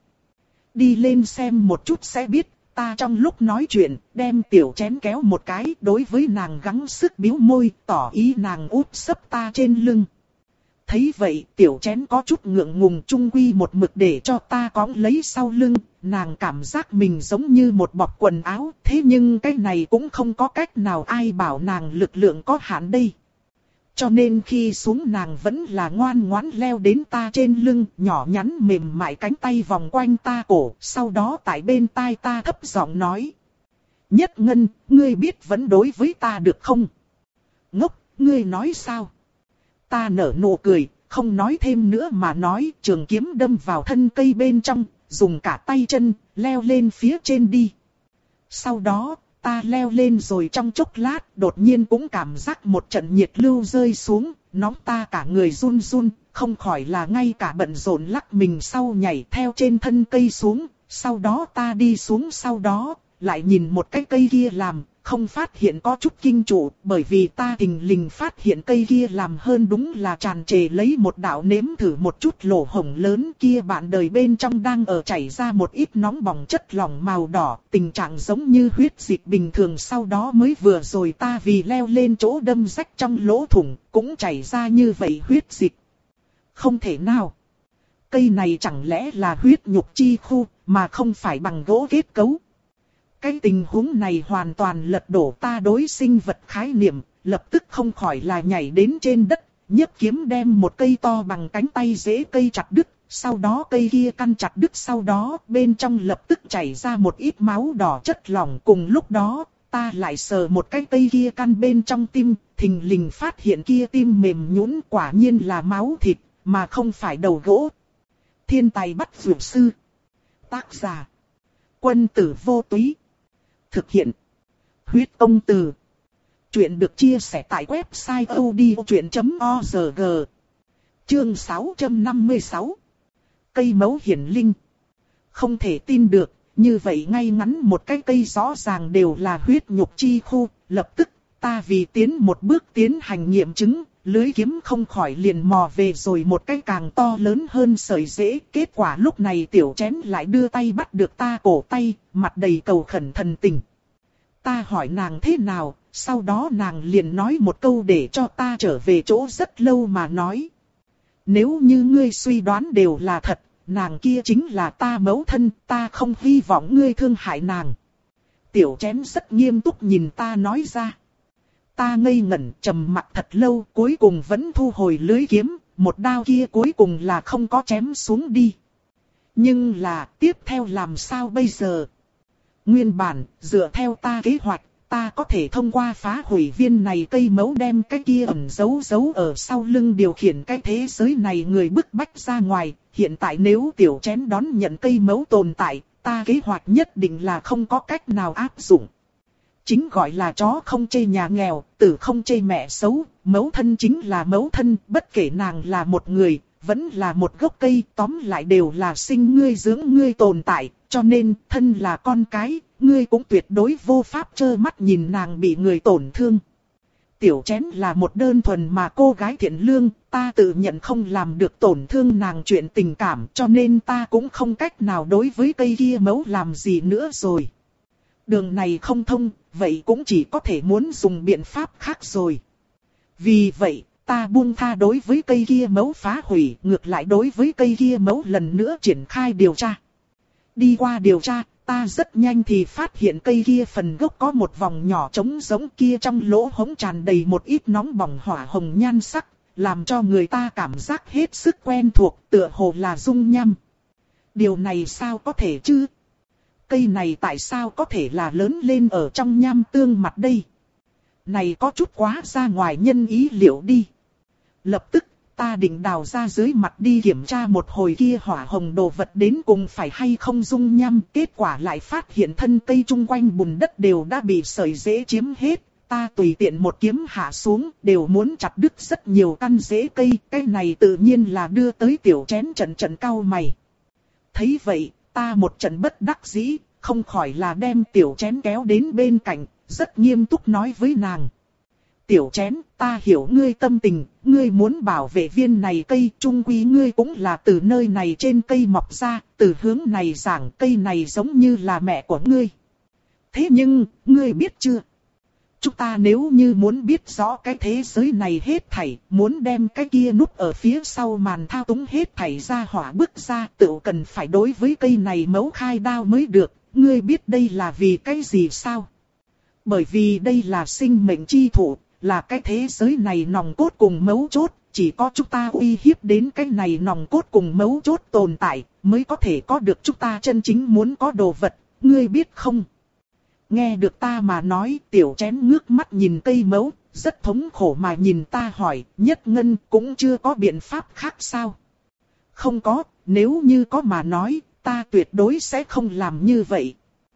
Đi lên xem một chút sẽ biết, ta trong lúc nói chuyện, đem tiểu chén kéo một cái, đối với nàng gắng sức biếu môi, tỏ ý nàng úp sấp ta trên lưng. Thấy vậy, tiểu chén có chút ngượng ngùng chung quy một mực để cho ta cõng lấy sau lưng, nàng cảm giác mình giống như một bọc quần áo, thế nhưng cái này cũng không có cách nào ai bảo nàng lực lượng có hạn đây. Cho nên khi xuống nàng vẫn là ngoan ngoãn leo đến ta trên lưng, nhỏ nhắn mềm mại cánh tay vòng quanh ta cổ, sau đó tại bên tai ta thấp giọng nói. Nhất Ngân, ngươi biết vẫn đối với ta được không? Ngốc, ngươi nói sao? Ta nở nụ cười, không nói thêm nữa mà nói, trường kiếm đâm vào thân cây bên trong, dùng cả tay chân, leo lên phía trên đi. Sau đó, ta leo lên rồi trong chốc lát, đột nhiên cũng cảm giác một trận nhiệt lưu rơi xuống, nóng ta cả người run run, không khỏi là ngay cả bận rộn lắc mình sau nhảy theo trên thân cây xuống, sau đó ta đi xuống sau đó, lại nhìn một cái cây kia làm, không phát hiện có chút kinh trụ, bởi vì ta thình lình phát hiện cây kia làm hơn đúng là tràn trề lấy một đạo nếm thử một chút lỗ hổng lớn kia, bạn đời bên trong đang ở chảy ra một ít nóng bỏng chất lỏng màu đỏ, tình trạng giống như huyết dịch bình thường. Sau đó mới vừa rồi ta vì leo lên chỗ đâm rách trong lỗ thủng, cũng chảy ra như vậy huyết dịch. Không thể nào. Cây này chẳng lẽ là huyết nhục chi khu, mà không phải bằng gỗ kết cấu. Cái tình huống này hoàn toàn lật đổ ta đối sinh vật khái niệm, lập tức không khỏi là nhảy đến trên đất, nhấc kiếm đem một cây to bằng cánh tay rễ cây chặt đứt, Sau đó cây kia căn chặt đứt, sau đó bên trong lập tức chảy ra một ít máu đỏ chất lỏng. Cùng lúc đó, ta lại sờ một cái cây kia căn bên trong tim, thình lình phát hiện kia tim mềm nhũn, quả nhiên là máu thịt, mà không phải đầu gỗ. Thiên tài bắt phượng sư. Tác giả: Quân tử vô túy. Thực hiện: Huyết Công Từ. Chuyện được chia sẻ tại website odchuyện chấm org. Chương sáu trăm năm mươi sáu. Cây mẫu hiển linh. Không thể tin được, như vậy ngay ngắn một cái cây rõ ràng đều là huyết nhục chi khu. Lập tức, ta vì tiến một bước tiến hành nghiệm chứng, lưới kiếm không khỏi liền mò về rồi một cái càng to lớn hơn sợi rễ. Kết quả lúc này tiểu chén lại đưa tay bắt được ta cổ tay, mặt đầy cầu khẩn thần tình. Ta hỏi nàng thế nào, sau đó nàng liền nói một câu để cho ta trở về chỗ rất lâu mà nói. Nếu như ngươi suy đoán đều là thật, nàng kia chính là ta mẫu thân, ta không hy vọng ngươi thương hại nàng. Tiểu chén rất nghiêm túc nhìn ta nói ra. Ta ngây ngẩn trầm mặc thật lâu, cuối cùng vẫn thu hồi lưới kiếm, một đao kia cuối cùng là không có chém xuống đi. Nhưng là tiếp theo làm sao bây giờ? Nguyên bản, dựa theo ta kế hoạch, ta có thể thông qua phá hủy viên này cây mẫu đem cái kia ẩn giấu giấu ở sau lưng điều khiển cái thế giới này người bức bách ra ngoài. Hiện tại nếu tiểu chén đón nhận cây mẫu tồn tại, ta kế hoạch nhất định là không có cách nào áp dụng. Chính gọi là chó không chê nhà nghèo, tử không chê mẹ xấu, mẫu thân chính là mẫu thân, bất kể nàng là một người, vẫn là một gốc cây, tóm lại đều là sinh ngươi dưỡng ngươi tồn tại, cho nên thân là con cái, ngươi cũng tuyệt đối vô pháp trơ mắt nhìn nàng bị người tổn thương. Tiểu chén là một đơn thuần mà cô gái thiện lương, ta tự nhận không làm được tổn thương nàng chuyện tình cảm, cho nên ta cũng không cách nào đối với cây kia mẫu làm gì nữa rồi. Đường này không thông, vậy cũng chỉ có thể muốn dùng biện pháp khác rồi. Vì vậy, ta buông tha đối với cây kia mẫu phá hủy, ngược lại đối với cây kia mẫu lần nữa triển khai điều tra. Đi qua điều tra, ta rất nhanh thì phát hiện cây kia phần gốc có một vòng nhỏ trống giống, kia trong lỗ hổng tràn đầy một ít nóng bỏng hỏa hồng nhan sắc, làm cho người ta cảm giác hết sức quen thuộc, tựa hồ là dung nham. Điều này sao có thể chứ? Cây này tại sao có thể là lớn lên ở trong nham tương mặt đây? Này có chút quá ra ngoài nhân ý liệu đi. Lập tức, ta định đào ra dưới mặt đi kiểm tra một hồi kia hỏa hồng đồ vật đến cùng phải hay không dung nham. Kết quả lại phát hiện thân cây chung quanh bùn đất đều đã bị sợi rễ chiếm hết. Ta tùy tiện một kiếm hạ xuống, đều muốn chặt đứt rất nhiều căn rễ cây. Cái này tự nhiên là đưa tới tiểu chén trận trận cau mày. Thấy vậy, ta một trận bất đắc dĩ, không khỏi là đem tiểu chén kéo đến bên cạnh, rất nghiêm túc nói với nàng. Tiểu chén, ta hiểu ngươi tâm tình, ngươi muốn bảo vệ viên này cây, chung quy ngươi cũng là từ nơi này trên cây mọc ra, từ hướng này giảng cây này giống như là mẹ của ngươi. Thế nhưng, ngươi biết chưa? Chúng ta nếu như muốn biết rõ cái thế giới này hết thảy, muốn đem cái kia núp ở phía sau màn thao túng hết thảy ra hỏa bức ra, tự cần phải đối với cây này mấu khai đao mới được. Ngươi biết đây là vì cái gì sao? Bởi vì đây là sinh mệnh chi thủ, là cái thế giới này nòng cốt cùng mấu chốt, chỉ có chúng ta uy hiếp đến cái này nòng cốt cùng mấu chốt tồn tại, mới có thể có được chúng ta chân chính muốn có đồ vật, ngươi biết không? Nghe được ta mà nói, tiểu chén ngước mắt nhìn cây mẫu, rất thống khổ mà nhìn ta hỏi, Nhất Ngân cũng chưa có biện pháp khác sao? Không có, nếu như có mà nói, ta tuyệt đối sẽ không làm như vậy.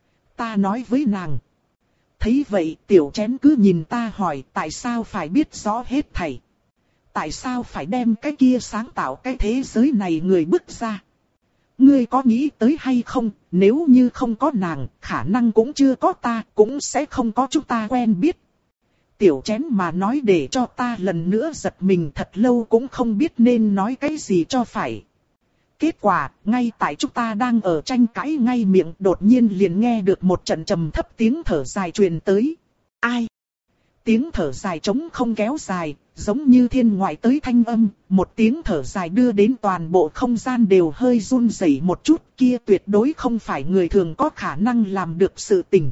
Ta nói với nàng. Thấy vậy tiểu chén cứ nhìn ta hỏi tại sao phải biết rõ hết thảy. Tại sao phải đem cái kia sáng tạo cái thế giới này người bức ra. Ngươi có nghĩ tới hay không, nếu như không có nàng, khả năng cũng chưa có ta, cũng sẽ không có chúng ta quen biết. Tiểu chén mà nói để cho ta lần nữa giật mình thật lâu cũng không biết nên nói cái gì cho phải. Kết quả, ngay tại chúng ta đang ở tranh cãi ngay miệng đột nhiên liền nghe được một trận trầm thấp tiếng thở dài truyền tới. Ai? Tiếng thở dài trống không kéo dài, giống như thiên ngoại tới thanh âm, một tiếng thở dài đưa đến toàn bộ không gian đều hơi run rẩy một chút, kia tuyệt đối không phải người thường có khả năng làm được sự tình.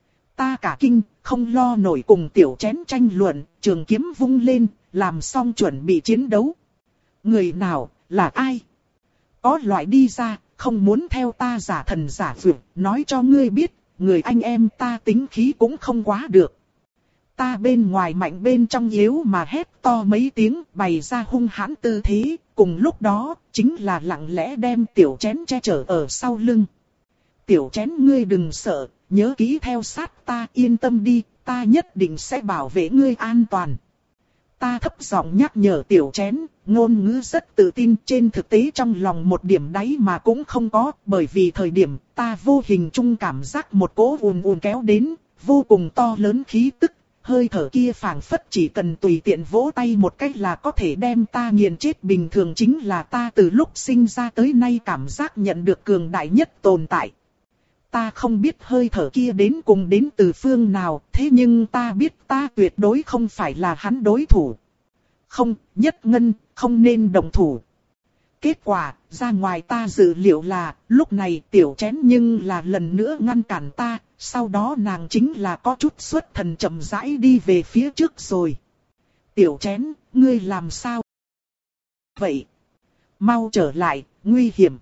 Ta cả kinh, không lo nổi cùng tiểu chén tranh luận, trường kiếm vung lên, làm xong chuẩn bị chiến đấu. Người nào, là ai? Có loại đi ra, không muốn theo ta giả thần giả vượt, nói cho ngươi biết, người anh em ta tính khí cũng không quá được. Ta bên ngoài mạnh bên trong yếu mà hét to mấy tiếng, bày ra hung hãn tư thế, cùng lúc đó, chính là lặng lẽ đem tiểu chén che chở ở sau lưng. Tiểu chén ngươi đừng sợ, nhớ kỹ theo sát ta, yên tâm đi, ta nhất định sẽ bảo vệ ngươi an toàn. Ta thấp giọng nhắc nhở tiểu chén, ngôn ngữ rất tự tin, trên thực tế trong lòng một điểm đáy mà cũng không có, bởi vì thời điểm ta vô hình chung cảm giác một cỗ ùn ùn kéo đến, vô cùng to lớn khí tức, hơi thở kia phảng phất chỉ cần tùy tiện vỗ tay một cách là có thể đem ta nghiền chết, bình thường chính là ta từ lúc sinh ra tới nay cảm giác nhận được cường đại nhất tồn tại. Ta không biết hơi thở kia đến cùng đến từ phương nào, thế nhưng ta biết ta tuyệt đối không phải là hắn đối thủ. Không, Nhất Ngân, không nên động thủ. Kết quả, ra ngoài ta dự liệu là, lúc này tiểu chén nhưng là lần nữa ngăn cản ta, sau đó nàng chính là có chút xuất thần chậm rãi đi về phía trước rồi. Tiểu chén, ngươi làm sao vậy? Mau trở lại, nguy hiểm.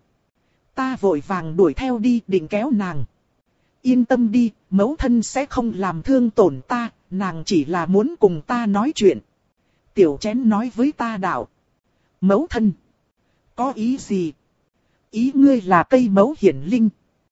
Ta vội vàng đuổi theo đi định kéo nàng. Yên tâm đi, mẫu thân sẽ không làm thương tổn ta, nàng chỉ là muốn cùng ta nói chuyện. Tiểu chén nói với ta đạo. Mẫu thân? Có ý gì? Ý ngươi là cây mẫu hiển linh.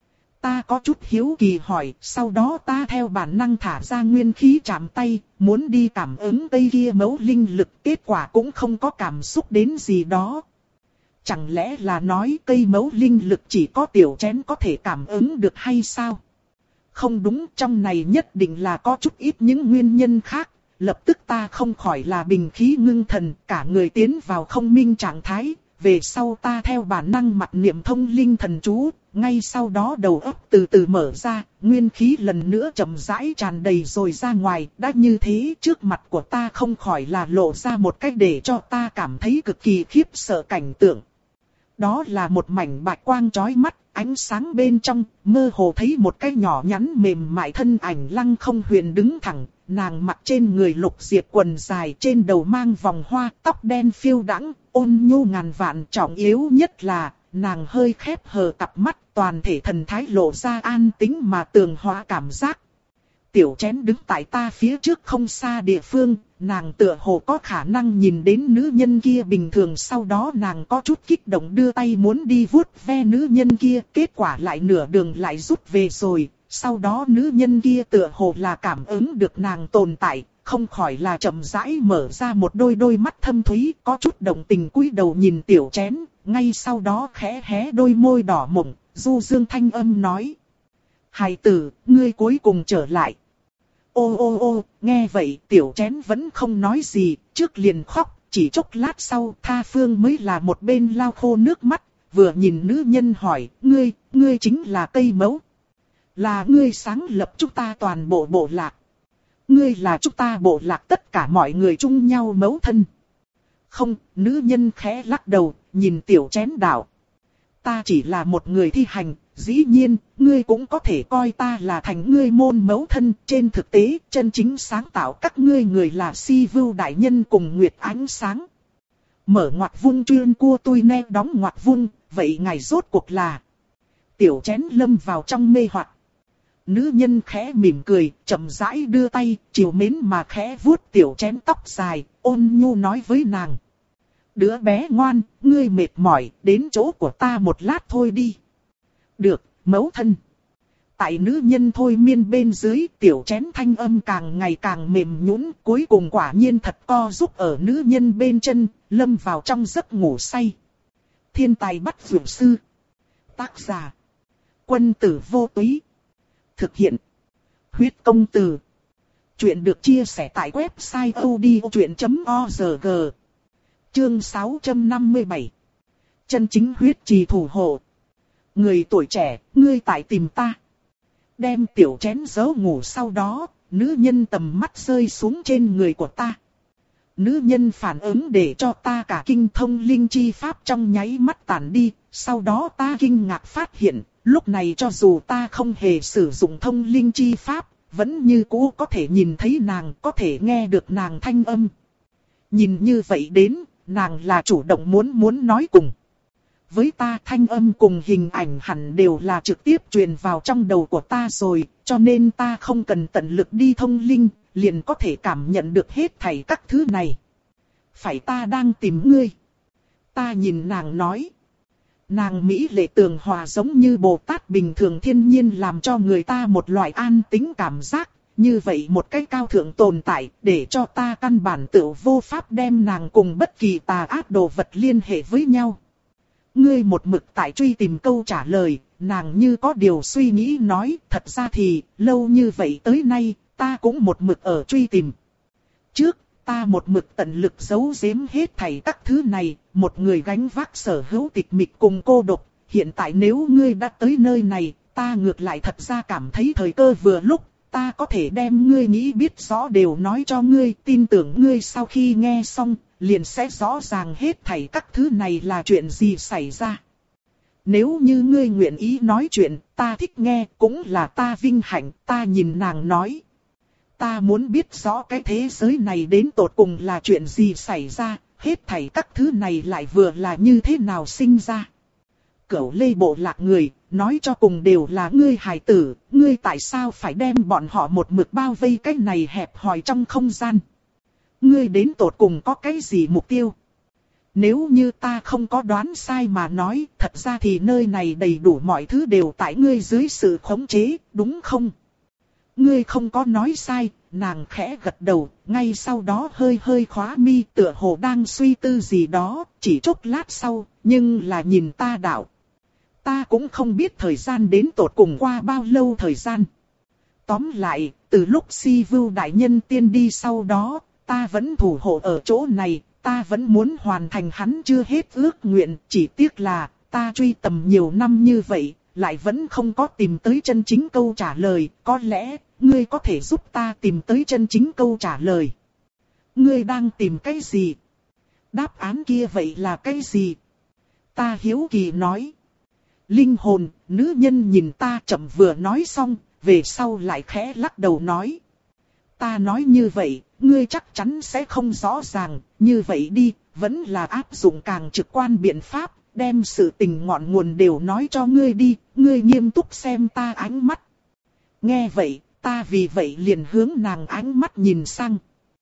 Ta có chút hiếu kỳ hỏi, sau đó ta theo bản năng thả ra nguyên khí chạm tay, muốn đi cảm ứng cây kia mẫu linh lực, kết quả cũng không có cảm xúc đến gì đó. Chẳng lẽ là nói cây mẫu linh lực chỉ có tiểu chén có thể cảm ứng được hay sao? Không đúng, trong này nhất định là có chút ít những nguyên nhân khác. Lập tức ta không khỏi là bình khí ngưng thần, cả người tiến vào không minh trạng thái. Về sau ta theo bản năng mặc niệm thông linh thần chú, ngay sau đó đầu óc từ từ mở ra, nguyên khí lần nữa chậm rãi tràn đầy rồi ra ngoài. Đã như thế, trước mặt của ta không khỏi là lộ ra một cách để cho ta cảm thấy cực kỳ khiếp sợ cảnh tượng. Đó là một mảnh bạch quang chói mắt, ánh sáng bên trong, mơ hồ thấy một cái nhỏ nhắn mềm mại thân ảnh lăng không huyền đứng thẳng. Nàng mặc trên người lục diệp quần dài, trên đầu mang vòng hoa, tóc đen phiêu đãng, ôn nhu ngàn vạn. Trọng yếu nhất là, nàng hơi khép hờ cặp mắt, toàn thể thần thái lộ ra an tĩnh mà tường hóa cảm giác. Tiểu chén đứng tại ta phía trước không xa địa phương, nàng tựa hồ có khả năng nhìn đến nữ nhân kia bình thường, sau đó nàng có chút kích động đưa tay muốn đi vuốt ve nữ nhân kia, kết quả lại nửa đường lại rút về rồi. Sau đó nữ nhân kia tựa hồ là cảm ứng được nàng tồn tại, không khỏi là chậm rãi mở ra một đôi đôi mắt thâm thúy, có chút đồng tình cúi đầu nhìn tiểu chén, ngay sau đó khẽ hé đôi môi đỏ mọng, du dương thanh âm nói. Hài tử, ngươi cuối cùng trở lại. Ô ô ô, nghe vậy tiểu chén vẫn không nói gì, trước liền khóc, chỉ chốc lát sau Tha Phương mới là một bên lau khô nước mắt, vừa nhìn nữ nhân hỏi, ngươi, ngươi chính là cây mẫu. Là ngươi sáng lập chúng ta toàn bộ bộ lạc. Ngươi là chúng ta bộ lạc tất cả mọi người chung nhau mẫu thân. Không, nữ nhân khẽ lắc đầu, nhìn tiểu chén đạo. Ta chỉ là một người thi hành, dĩ nhiên, ngươi cũng có thể coi ta là thành ngươi môn mẫu thân. Trên thực tế, chân chính sáng tạo các ngươi người là Si Vưu Đại Nhân cùng Nguyệt Ánh Sáng. Mở ngoặc vung chuyên cua tôi ne đóng ngoặc vung, vậy ngài rốt cuộc là. Tiểu chén lâm vào trong mê hoặc. Nữ nhân khẽ mỉm cười, chậm rãi đưa tay, chiều mến mà khẽ vuốt tiểu chén tóc dài, ôn nhu nói với nàng. Đứa bé ngoan, ngươi mệt mỏi, đến chỗ của ta một lát thôi đi. Được, mẫu thân. Tại nữ nhân thôi miên bên dưới, tiểu chén thanh âm càng ngày càng mềm nhũn, cuối cùng quả nhiên thật co giúp ở nữ nhân bên chân, lâm vào trong giấc ngủ say. Thiên tài bắt phượng sư. Tác giả. Quân tử vô túy. Thực hiện. Huyết công từ. Chuyện được chia sẻ tại website odchuyện chấm org. Chương sáu trăm năm mươi bảy. Chân chính huyết trì thủ hộ. Người tuổi trẻ, ngươi tại tìm ta. Đem tiểu chén giấu ngủ sau đó, nữ nhân tầm mắt rơi xuống trên người của ta. Nữ nhân phản ứng để cho ta cả kinh, thông linh chi pháp trong nháy mắt tản đi, sau đó ta kinh ngạc phát hiện, lúc này cho dù ta không hề sử dụng thông linh chi pháp, vẫn như cũ có thể nhìn thấy nàng, có thể nghe được nàng thanh âm. Nhìn như vậy đến, nàng là chủ động muốn muốn nói cùng. Với ta thanh âm cùng hình ảnh hẳn đều là trực tiếp truyền vào trong đầu của ta rồi, cho nên ta không cần tận lực đi thông linh, liền có thể cảm nhận được hết thảy các thứ này. Phải ta đang tìm ngươi. Ta nhìn nàng nói. Nàng mỹ lệ tường hòa giống như Bồ Tát bình thường thiên nhiên làm cho người ta một loại an tĩnh cảm giác. Như vậy một cái cao thượng tồn tại để cho ta căn bản tự vô pháp đem nàng cùng bất kỳ tà ác đồ vật liên hệ với nhau. Ngươi một mực tại truy tìm câu trả lời, nàng như có điều suy nghĩ nói, thật ra thì lâu như vậy tới nay ta cũng một mực ở truy tìm. Trước ta một mực tận lực giấu giếm hết thảy các thứ này, một người gánh vác sở hữu tịch mịch cùng cô độc. Hiện tại nếu ngươi đã tới nơi này, ta ngược lại thật ra cảm thấy thời cơ vừa lúc. Ta có thể đem ngươi nghĩ biết rõ đều nói cho ngươi, tin tưởng ngươi sau khi nghe xong, liền sẽ rõ ràng hết thảy các thứ này là chuyện gì xảy ra. Nếu như ngươi nguyện ý nói chuyện, ta thích nghe, cũng là ta vinh hạnh, ta nhìn nàng nói. Ta muốn biết rõ cái thế giới này đến tột cùng là chuyện gì xảy ra, hết thảy các thứ này lại vừa là như thế nào sinh ra. Cửu Lê bộ lạc người, nói cho cùng đều là ngươi hài tử, ngươi tại sao phải đem bọn họ một mực bao vây cái này hẹp hòi trong không gian. Ngươi đến tột cùng có cái gì mục tiêu? Nếu như ta không có đoán sai mà nói, thật ra thì nơi này đầy đủ mọi thứ đều tại ngươi dưới sự khống chế, đúng không? Ngươi không có nói sai, nàng khẽ gật đầu, ngay sau đó hơi hơi khóa mi tựa hồ đang suy tư gì đó, chỉ chốc lát sau, nhưng là nhìn ta đạo. Ta cũng không biết thời gian đến tột cùng qua bao lâu thời gian. Tóm lại, từ lúc Si Vưu đại nhân tiên đi sau đó, ta vẫn thủ hộ ở chỗ này, ta vẫn muốn hoàn thành hắn chưa hết ước nguyện, chỉ tiếc là, ta truy tầm nhiều năm như vậy, lại vẫn không có tìm tới chân chính câu trả lời, có lẽ, ngươi có thể giúp ta tìm tới chân chính câu trả lời. Ngươi đang tìm cái gì? Đáp án kia vậy là cái gì? Ta hiếu kỳ nói. Linh hồn, nữ nhân nhìn ta chậm vừa nói xong, về sau lại khẽ lắc đầu nói. Ta nói như vậy, ngươi chắc chắn sẽ không rõ ràng, như vậy đi, vẫn là áp dụng càng trực quan biện pháp, đem sự tình ngọn nguồn đều nói cho ngươi đi, ngươi nghiêm túc xem ta ánh mắt. Nghe vậy, ta vì vậy liền hướng nàng ánh mắt nhìn sang.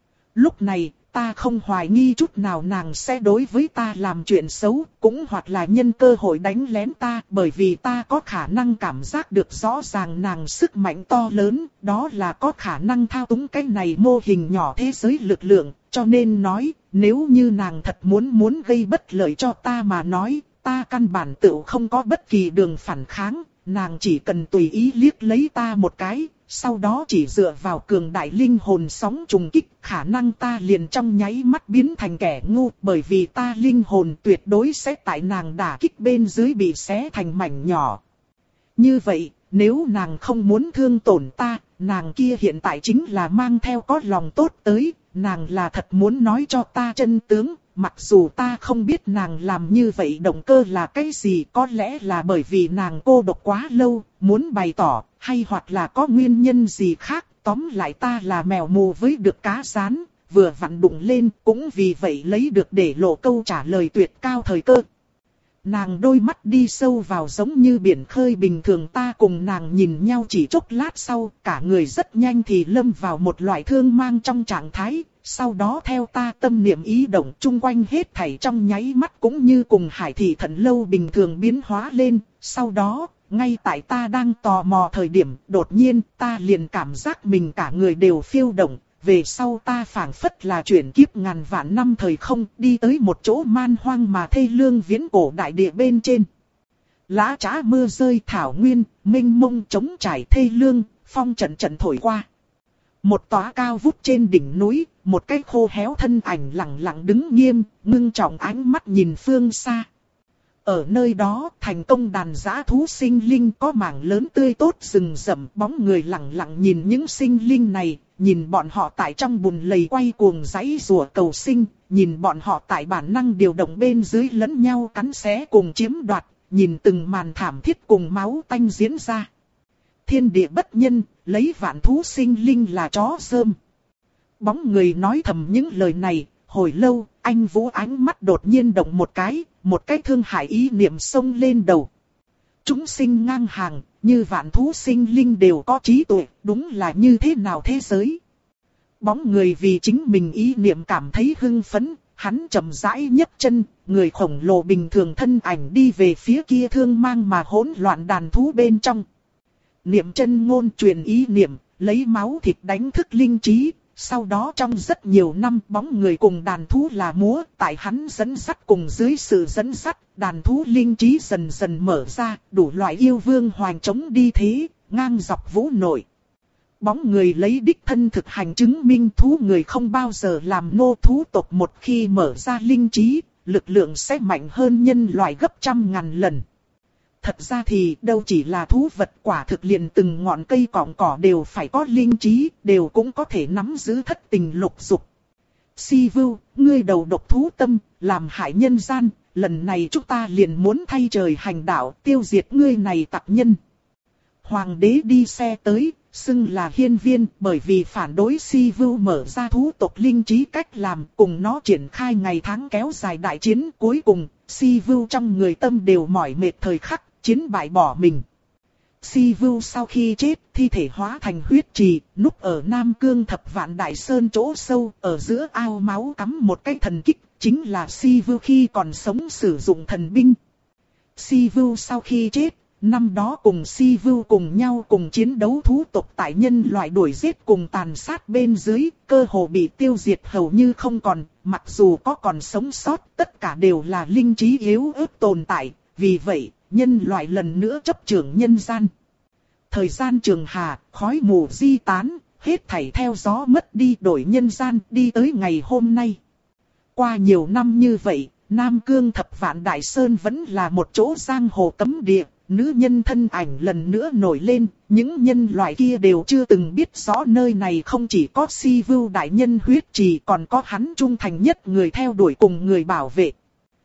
Lúc này, ta không hoài nghi chút nào nàng sẽ đối với ta làm chuyện xấu, cũng hoặc là nhân cơ hội đánh lén ta, bởi vì ta có khả năng cảm giác được rõ ràng nàng sức mạnh to lớn, đó là có khả năng thao túng cái này mô hình nhỏ thế giới lực lượng, cho nên nói, nếu như nàng thật muốn muốn gây bất lợi cho ta mà nói, ta căn bản tự không có bất kỳ đường phản kháng, nàng chỉ cần tùy ý liếc lấy ta một cái. Sau đó chỉ dựa vào cường đại linh hồn sóng trùng kích, khả năng ta liền trong nháy mắt biến thành kẻ ngu, bởi vì ta linh hồn tuyệt đối sẽ tại nàng đả kích bên dưới bị xé thành mảnh nhỏ. Như vậy, nếu nàng không muốn thương tổn ta, nàng kia hiện tại chính là mang theo có lòng tốt tới, nàng là thật muốn nói cho ta chân tướng. Mặc dù ta không biết nàng làm như vậy động cơ là cái gì, có lẽ là bởi vì nàng cô độc quá lâu, muốn bày tỏ, hay hoặc là có nguyên nhân gì khác, tóm lại ta là mèo mù với được cá rán, vừa vặn đụng lên, cũng vì vậy lấy được để lộ câu trả lời tuyệt cao thời cơ. Nàng đôi mắt đi sâu vào giống như biển khơi bình thường, ta cùng nàng nhìn nhau chỉ chốc lát sau, cả người rất nhanh thì lâm vào một loại thương mang trong trạng thái. Sau đó theo ta tâm niệm ý động, chung quanh hết thảy trong nháy mắt cũng như cùng hải thị thần lâu bình thường biến hóa lên. Sau đó, ngay tại ta đang tò mò thời điểm, đột nhiên ta liền cảm giác mình cả người đều phiêu động. Về sau ta phảng phất là chuyển kiếp ngàn vạn năm thời không, đi tới một chỗ man hoang mà thê lương viễn cổ đại địa bên trên. Lá trá mưa rơi thảo nguyên, mênh mông trống trải thê lương, phong trận trận thổi qua. Một tòa cao vút trên đỉnh núi, một cái khô héo thân ảnh lặng lặng đứng nghiêm, ngưng trọng ánh mắt nhìn phương xa. Ở nơi đó, thành công đàn dã thú sinh linh có mảng lớn tươi tốt rừng rậm, bóng người lặng lặng nhìn những sinh linh này, nhìn bọn họ tại trong bùn lầy quay cuồng giãy giụa cầu sinh, nhìn bọn họ tại bản năng điều động bên dưới lẫn nhau cắn xé cùng chiếm đoạt, nhìn từng màn thảm thiết cùng máu tanh diễn ra. Thiên địa bất nhân, lấy vạn thú sinh linh là chó rơm. Bóng người nói thầm những lời này, hồi lâu, anh Vũ ánh mắt đột nhiên động một cái, một cái thương hại ý niệm xông lên đầu. Chúng sinh ngang hàng, như vạn thú sinh linh đều có trí tuệ, đúng là như thế nào thế giới. Bóng người vì chính mình ý niệm cảm thấy hưng phấn, hắn chậm rãi nhấc chân, người khổng lồ bình thường thân ảnh đi về phía kia thương mang mà hỗn loạn đàn thú bên trong. Niệm chân ngôn truyền ý niệm, lấy máu thịt đánh thức linh trí. Sau đó trong rất nhiều năm bóng người cùng đàn thú là múa, tại hắn dẫn dắt cùng dưới sự dẫn dắt, đàn thú linh trí dần dần mở ra, đủ loại yêu vương hoành chống đi thế, ngang dọc vũ nội. Bóng người lấy đích thân thực hành chứng minh thú người không bao giờ làm nô thú tộc, một khi mở ra linh trí, lực lượng sẽ mạnh hơn nhân loại gấp trăm ngàn lần. Thật ra thì đâu chỉ là thú vật, quả thực liền từng ngọn cây cọng cỏ đều phải có linh trí, đều cũng có thể nắm giữ thất tình lục dục. Si Vưu, ngươi đầu độc thú tâm, làm hại nhân gian, lần này chúng ta liền muốn thay trời hành đạo, tiêu diệt ngươi này tặc nhân. Hoàng đế đi xe tới, xưng là hiên viên, bởi vì phản đối Si Vưu mở ra thú tộc linh trí cách làm, cùng nó triển khai ngày tháng kéo dài đại chiến. Cuối cùng, Si Vưu trong người tâm đều mỏi mệt thời khắc, chiến bại bỏ mình. Si Vưu sau khi chết, thi thể hóa thành huyết trì, núp ở Nam Cương Thập Vạn Đại Sơn chỗ sâu, ở giữa ao máu cắm một cái thần kích, chính là Si Vưu khi còn sống sử dụng thần binh. Si Vưu sau khi chết, năm đó cùng Si Vưu cùng nhau cùng chiến đấu thú tộc tại nhân loại đuổi giết cùng tàn sát bên dưới, cơ hồ bị tiêu diệt hầu như không còn, mặc dù có còn sống sót, tất cả đều là linh trí yếu ớt tồn tại, vì vậy, nhân loại lần nữa chấp trưởng nhân gian. Thời gian trường hà, khói mù di tán, hết thảy theo gió mất đi, đổi nhân gian đi tới ngày hôm nay. Qua nhiều năm như vậy, Nam Cương Thập Vạn Đại Sơn vẫn là một chỗ giang hồ cấm địa, nữ nhân thân ảnh lần nữa nổi lên, những nhân loại kia đều chưa từng biết rõ nơi này không chỉ có Si Vưu đại nhân huyết trì, còn có hắn trung thành nhất người theo đuổi cùng người bảo vệ.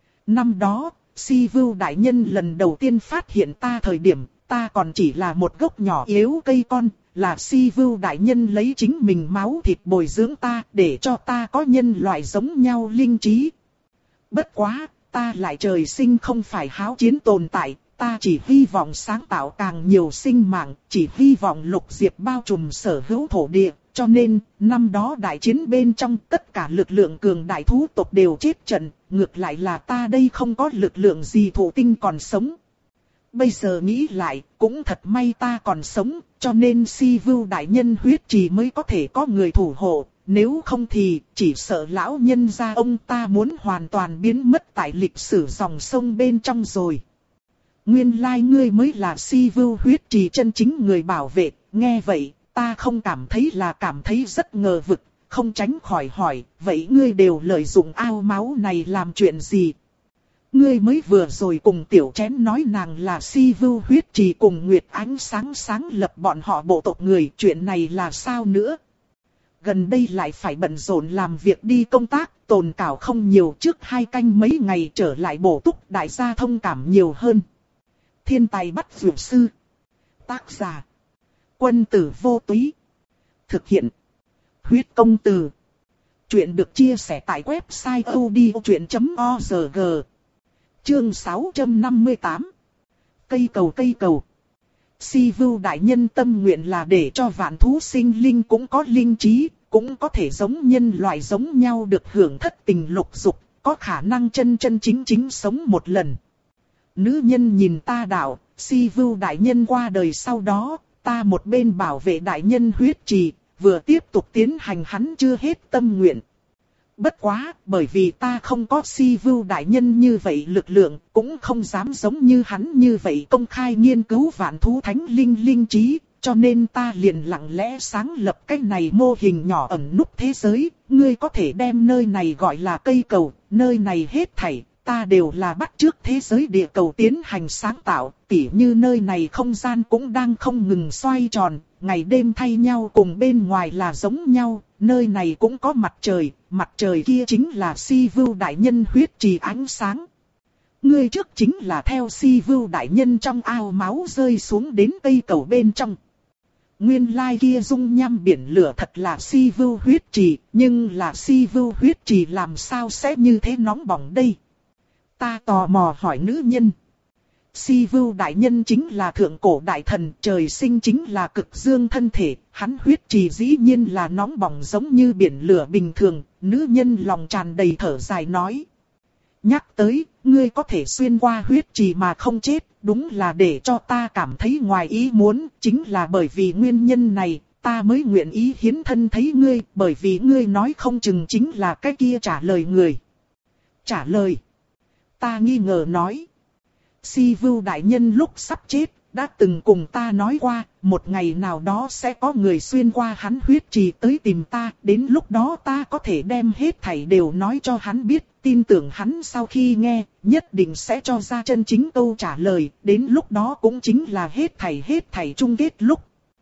Năm đó, Si Vưu đại nhân lần đầu tiên phát hiện ta thời điểm, ta còn chỉ là một gốc nhỏ yếu cây con, là Si Vưu đại nhân lấy chính mình máu thịt bồi dưỡng ta, để cho ta có nhân loại giống nhau linh trí. Bất quá, ta lại trời sinh không phải háo chiến tồn tại, ta chỉ hy vọng sáng tạo càng nhiều sinh mạng, chỉ hy vọng lục diệp bao trùm sở hữu thổ địa. Cho nên, năm đó đại chiến bên trong tất cả lực lượng cường đại thú tộc đều chết trận, ngược lại là ta đây không có lực lượng gì thụ tinh còn sống. Bây giờ nghĩ lại, cũng thật may ta còn sống, cho nên Si Vưu đại nhân huyết trì mới có thể có người thủ hộ, nếu không thì chỉ sợ lão nhân gia ông ta muốn hoàn toàn biến mất tại lịch sử dòng sông bên trong rồi. Nguyên lai ngươi mới là Si Vưu huyết trì chân chính người bảo vệ, nghe vậy. Ta không cảm thấy là cảm thấy rất ngờ vực, không tránh khỏi hỏi, vậy ngươi đều lợi dụng ao máu này làm chuyện gì? Ngươi mới vừa rồi cùng tiểu chén nói nàng là Si Vưu huyết trì cùng Nguyệt Ánh sáng sáng lập bọn họ bộ tộc người, chuyện này là sao nữa? Gần đây lại phải bận rộn làm việc đi công tác, tồn cảo không nhiều, trước hai canh mấy ngày trở lại bổ túc, đại gia thông cảm nhiều hơn. Thiên tài bắt vượt sư. Tác giả. Quân tử vô túy. Thực hiện. Huyết công từ. Chuyện được chia sẻ tại website odchuyện chấm org. Chương sáu trăm năm mươi tám. Cây cầu cây cầu. Si Vưu đại nhân tâm nguyện là để cho vạn thú sinh linh cũng có linh trí, cũng có thể giống nhân loại giống nhau được hưởng thất tình lục dục, có khả năng chân chân chính chính sống một lần. Nữ nhân nhìn ta đạo, Si Vưu đại nhân qua đời sau đó, ta một bên bảo vệ đại nhân huyết trì, vừa tiếp tục tiến hành hắn chưa hết tâm nguyện. Bất quá, bởi vì ta không có Si Vưu đại nhân như vậy lực lượng, cũng không dám giống như hắn như vậy công khai nghiên cứu vạn thú thánh linh linh trí, cho nên ta liền lặng lẽ sáng lập cái này mô hình nhỏ ẩn núp thế giới. Ngươi có thể đem nơi này gọi là cây cầu, nơi này hết thảy, ta đều là bắt chước thế giới địa cầu tiến hành sáng tạo, tỉ như nơi này không gian cũng đang không ngừng xoay tròn, ngày đêm thay nhau cùng bên ngoài là giống nhau, nơi này cũng có mặt trời, mặt trời kia chính là Si Vưu đại nhân huyết trì ánh sáng. Ngươi trước chính là theo Si Vưu đại nhân trong ao máu rơi xuống đến cây cầu bên trong. Nguyên lai kia dung nham biển lửa thật là si vưu huyết trì, nhưng là si vưu huyết trì làm sao sẽ như thế nóng bỏng đây? Ta tò mò hỏi nữ nhân. Si vưu đại nhân chính là thượng cổ đại thần, trời sinh chính là cực dương thân thể, hắn huyết trì dĩ nhiên là nóng bỏng giống như biển lửa bình thường, nữ nhân lòng tràn đầy thở dài nói. Nhắc tới, ngươi có thể xuyên qua huyết trì mà không chết, đúng là để cho ta cảm thấy ngoài ý muốn, chính là bởi vì nguyên nhân này, ta mới nguyện ý hiến thân thấy ngươi, bởi vì ngươi nói không chừng chính là cái kia trả lời người. Trả lời. Ta nghi ngờ nói. Si vưu đại nhân lúc sắp chết, đã từng cùng ta nói qua, một ngày nào đó sẽ có người xuyên qua hắn huyết trì tới tìm ta, đến lúc đó ta có thể đem hết thảy đều nói cho hắn biết, tin tưởng hắn sau khi nghe, nhất định sẽ cho ra chân chính câu trả lời, đến lúc đó cũng chính là hết thảy hết thảy chung kết lúc.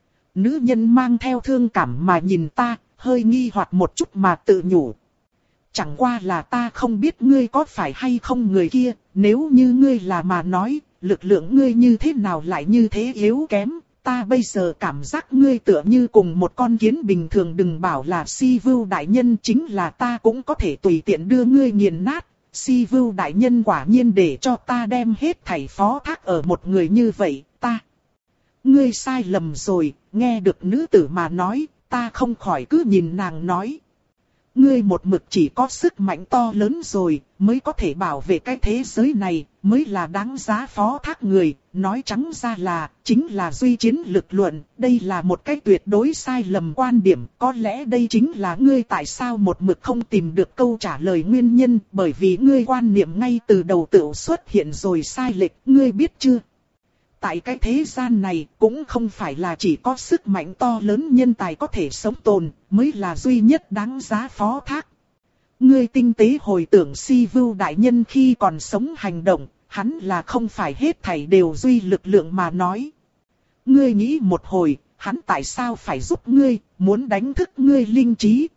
Nữ nhân mang theo thương cảm mà nhìn ta, hơi nghi hoặc một chút mà tự nhủ. Chẳng qua là ta không biết ngươi có phải hay không người kia, nếu như ngươi là mà nói, lực lượng ngươi như thế nào lại như thế yếu kém, ta bây giờ cảm giác ngươi tựa như cùng một con kiến bình thường, đừng bảo là si vưu đại nhân, chính là ta cũng có thể tùy tiện đưa ngươi nghiền nát, si vưu đại nhân quả nhiên để cho ta đem hết thảy phó thác ở một người như vậy, ta. Ngươi sai lầm rồi, nghe được nữ tử mà nói, ta không khỏi cứ nhìn nàng nói. Ngươi một mực chỉ có sức mạnh to lớn rồi, mới có thể bảo vệ cái thế giới này, mới là đáng giá phó thác người, nói trắng ra là, chính là duy chiến lực luận, đây là một cái tuyệt đối sai lầm quan điểm, có lẽ đây chính là ngươi tại sao một mực không tìm được câu trả lời nguyên nhân, bởi vì ngươi quan niệm ngay từ đầu tự xuất hiện rồi sai lệch, ngươi biết chưa? Tại cái thế gian này cũng không phải là chỉ có sức mạnh to lớn nhân tài có thể sống tồn, mới là duy nhất đáng giá phó thác. Ngươi tinh tế hồi tưởng si vưu đại nhân khi còn sống hành động, hắn là không phải hết thảy đều duy lực lượng mà nói. Ngươi nghĩ một hồi, hắn tại sao phải giúp ngươi, muốn đánh thức ngươi linh trí?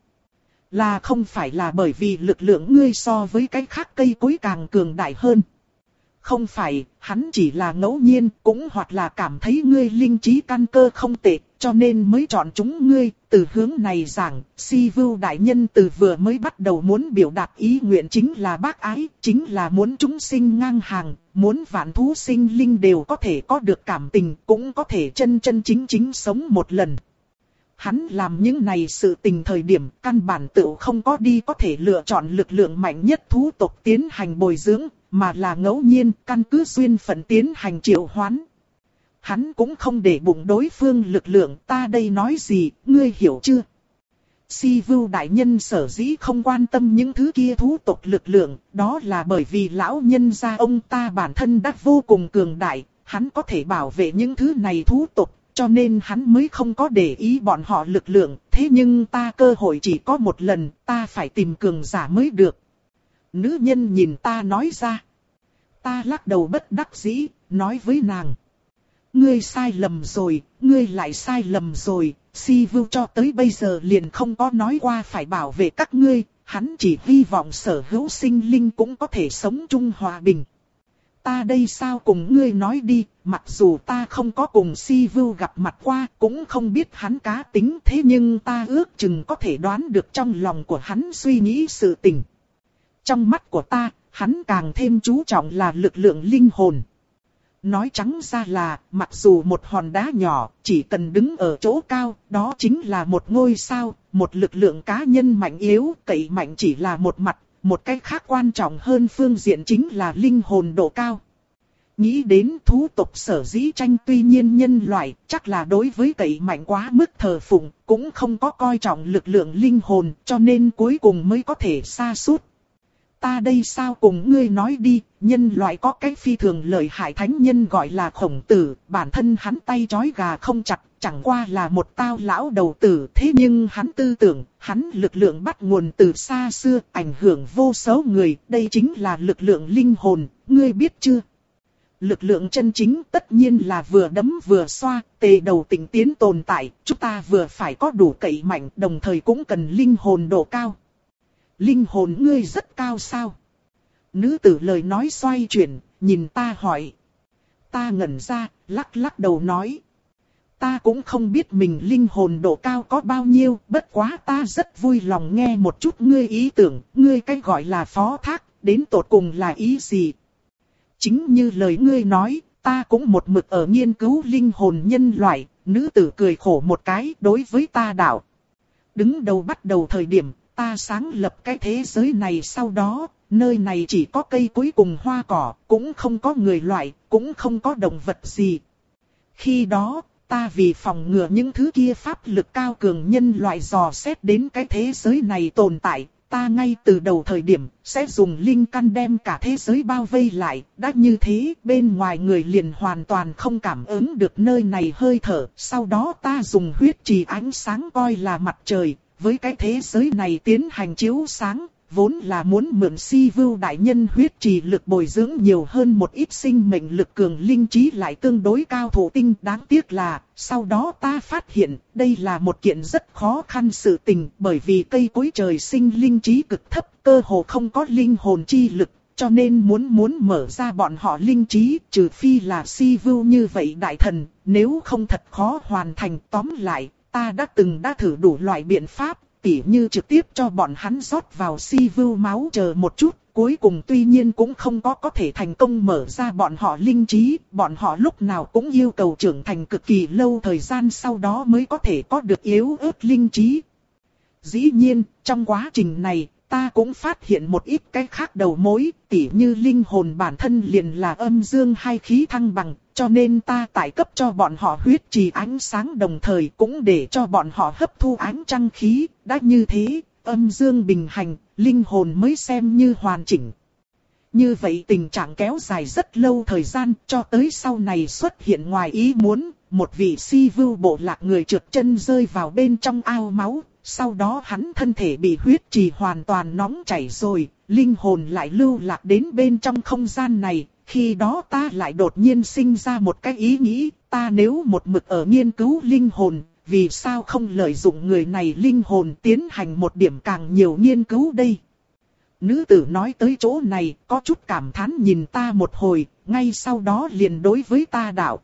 Là không phải là bởi vì lực lượng ngươi so với cái khác cây cối càng cường đại hơn. Không phải, hắn chỉ là ngẫu nhiên, cũng hoặc là cảm thấy ngươi linh trí căn cơ không tệ, cho nên mới chọn chúng ngươi. Từ hướng này giảng, si vưu đại nhân từ vừa mới bắt đầu muốn biểu đạt ý nguyện chính là bác ái, chính là muốn chúng sinh ngang hàng, muốn vạn thú sinh linh đều có thể có được cảm tình, cũng có thể chân chân chính chính sống một lần. Hắn làm những này sự tình thời điểm căn bản tự không có đi có thể lựa chọn lực lượng mạnh nhất thú tộc tiến hành bồi dưỡng, mà là ngẫu nhiên căn cứ duyên phận tiến hành triệu hoán. Hắn cũng không để bụng đối phương lực lượng, ta đây nói gì, ngươi hiểu chưa? Si vưu đại nhân sở dĩ không quan tâm những thứ kia thú tộc lực lượng, đó là bởi vì lão nhân gia ông ta bản thân đã vô cùng cường đại, hắn có thể bảo vệ những thứ này thú tộc. Cho nên hắn mới không có để ý bọn họ lực lượng, thế nhưng ta cơ hội chỉ có một lần, ta phải tìm cường giả mới được. Nữ nhân nhìn ta nói ra. Ta lắc đầu bất đắc dĩ, nói với nàng. Ngươi sai lầm rồi, ngươi lại sai lầm rồi, si vưu cho tới bây giờ liền không có nói qua phải bảo vệ các ngươi, hắn chỉ hy vọng sở hữu sinh linh cũng có thể sống chung hòa bình. Ta đây sao cùng ngươi nói đi, mặc dù ta không có cùng si vưu gặp mặt qua, cũng không biết hắn cá tính, thế nhưng ta ước chừng có thể đoán được trong lòng của hắn suy nghĩ sự tình. Trong mắt của ta, hắn càng thêm chú trọng là lực lượng linh hồn. Nói trắng ra là, mặc dù một hòn đá nhỏ, chỉ cần đứng ở chỗ cao, đó chính là một ngôi sao, một lực lượng cá nhân mạnh yếu, cậy mạnh chỉ là một mặt. Một cách khác quan trọng hơn phương diện chính là linh hồn độ cao. Nghĩ đến thú tộc sở dĩ tranh, tuy nhiên nhân loại chắc là đối với cậy mạnh quá mức thờ phụng, cũng không có coi trọng lực lượng linh hồn, cho nên cuối cùng mới có thể sa sút. Ta đây sao cùng ngươi nói đi, nhân loại có cái phi thường lợi hại thánh nhân gọi là Khổng Tử, bản thân hắn tay trói gà không chặt, chẳng qua là một tao lão đầu tử, thế nhưng hắn tư tưởng, hắn lực lượng bắt nguồn từ xa xưa, ảnh hưởng vô số người, đây chính là lực lượng linh hồn, ngươi biết chưa? Lực lượng chân chính tất nhiên là vừa đấm vừa xoa, tề đầu tịnh tiến tồn tại, chúng ta vừa phải có đủ cậy mạnh, đồng thời cũng cần linh hồn độ cao. Linh hồn ngươi rất cao sao? Nữ tử lời nói xoay chuyển, nhìn ta hỏi. Ta ngẩn ra, lắc lắc đầu nói. ta cũng không biết mình linh hồn độ cao có bao nhiêu, bất quá ta rất vui lòng nghe một chút ngươi ý tưởng, ngươi cái gọi là phó thác, đến tột cùng là ý gì? Chính như lời ngươi nói, ta cũng một mực ở nghiên cứu linh hồn nhân loại, nữ tử cười khổ một cái đối với ta đạo. Đứng đầu bắt đầu thời điểm, ta sáng lập cái thế giới này sau đó, nơi này chỉ có cây cối cùng hoa cỏ, cũng không có người loại, cũng không có động vật gì. Khi đó, ta vì phòng ngừa những thứ kia pháp lực cao cường nhân loại dò xét đến cái thế giới này tồn tại, ta ngay từ đầu thời điểm sẽ dùng linh căn đem cả thế giới bao vây lại, đã như thế bên ngoài người liền hoàn toàn không cảm ứng được nơi này hơi thở, sau đó ta dùng huyết trì ánh sáng coi là mặt trời, với cái thế giới này tiến hành chiếu sáng. Vốn là muốn mượn Si Vưu đại nhân huyết trì lực bồi dưỡng nhiều hơn một ít sinh mệnh lực cường linh trí lại tương đối cao thủ tinh. Đáng tiếc là, sau đó ta phát hiện, đây là một kiện rất khó khăn sự tình, bởi vì cây cối trời sinh linh trí cực thấp, cơ hồ không có linh hồn chi lực, cho nên muốn muốn mở ra bọn họ linh trí, trừ phi là Si Vưu như vậy đại thần, nếu không thật khó hoàn thành. Tóm lại, ta đã từng đã thử đủ loại biện pháp. Tỉ như trực tiếp cho bọn hắn rót vào Si Vưu máu chờ một chút, cuối cùng tuy nhiên cũng không có có thể thành công mở ra bọn họ linh trí, bọn họ lúc nào cũng yêu cầu trưởng thành cực kỳ lâu thời gian sau đó mới có thể có được yếu ớt linh trí. Dĩ nhiên, trong quá trình này, ta cũng phát hiện một ít cái khác đầu mối, tỉ như linh hồn bản thân liền là âm dương hai khí thăng bằng, cho nên ta tải cấp cho bọn họ huyết trì ánh sáng đồng thời cũng để cho bọn họ hấp thu ánh trăng khí, đã như thế, âm dương bình hành, linh hồn mới xem như hoàn chỉnh. Như vậy tình trạng kéo dài rất lâu thời gian, cho tới sau này xuất hiện ngoài ý muốn, một vị Si Vưu bộ lạc người trượt chân rơi vào bên trong ao máu. Sau đó hắn thân thể bị huyết trì hoàn toàn nóng chảy rồi, linh hồn lại lưu lạc đến bên trong không gian này. Khi đó ta lại đột nhiên sinh ra một cái ý nghĩ, ta nếu một mực ở nghiên cứu linh hồn, vì sao không lợi dụng người này linh hồn tiến hành một điểm càng nhiều nghiên cứu đây? Nữ tử nói tới chỗ này, có chút cảm thán nhìn ta một hồi, ngay sau đó liền đối với ta đạo.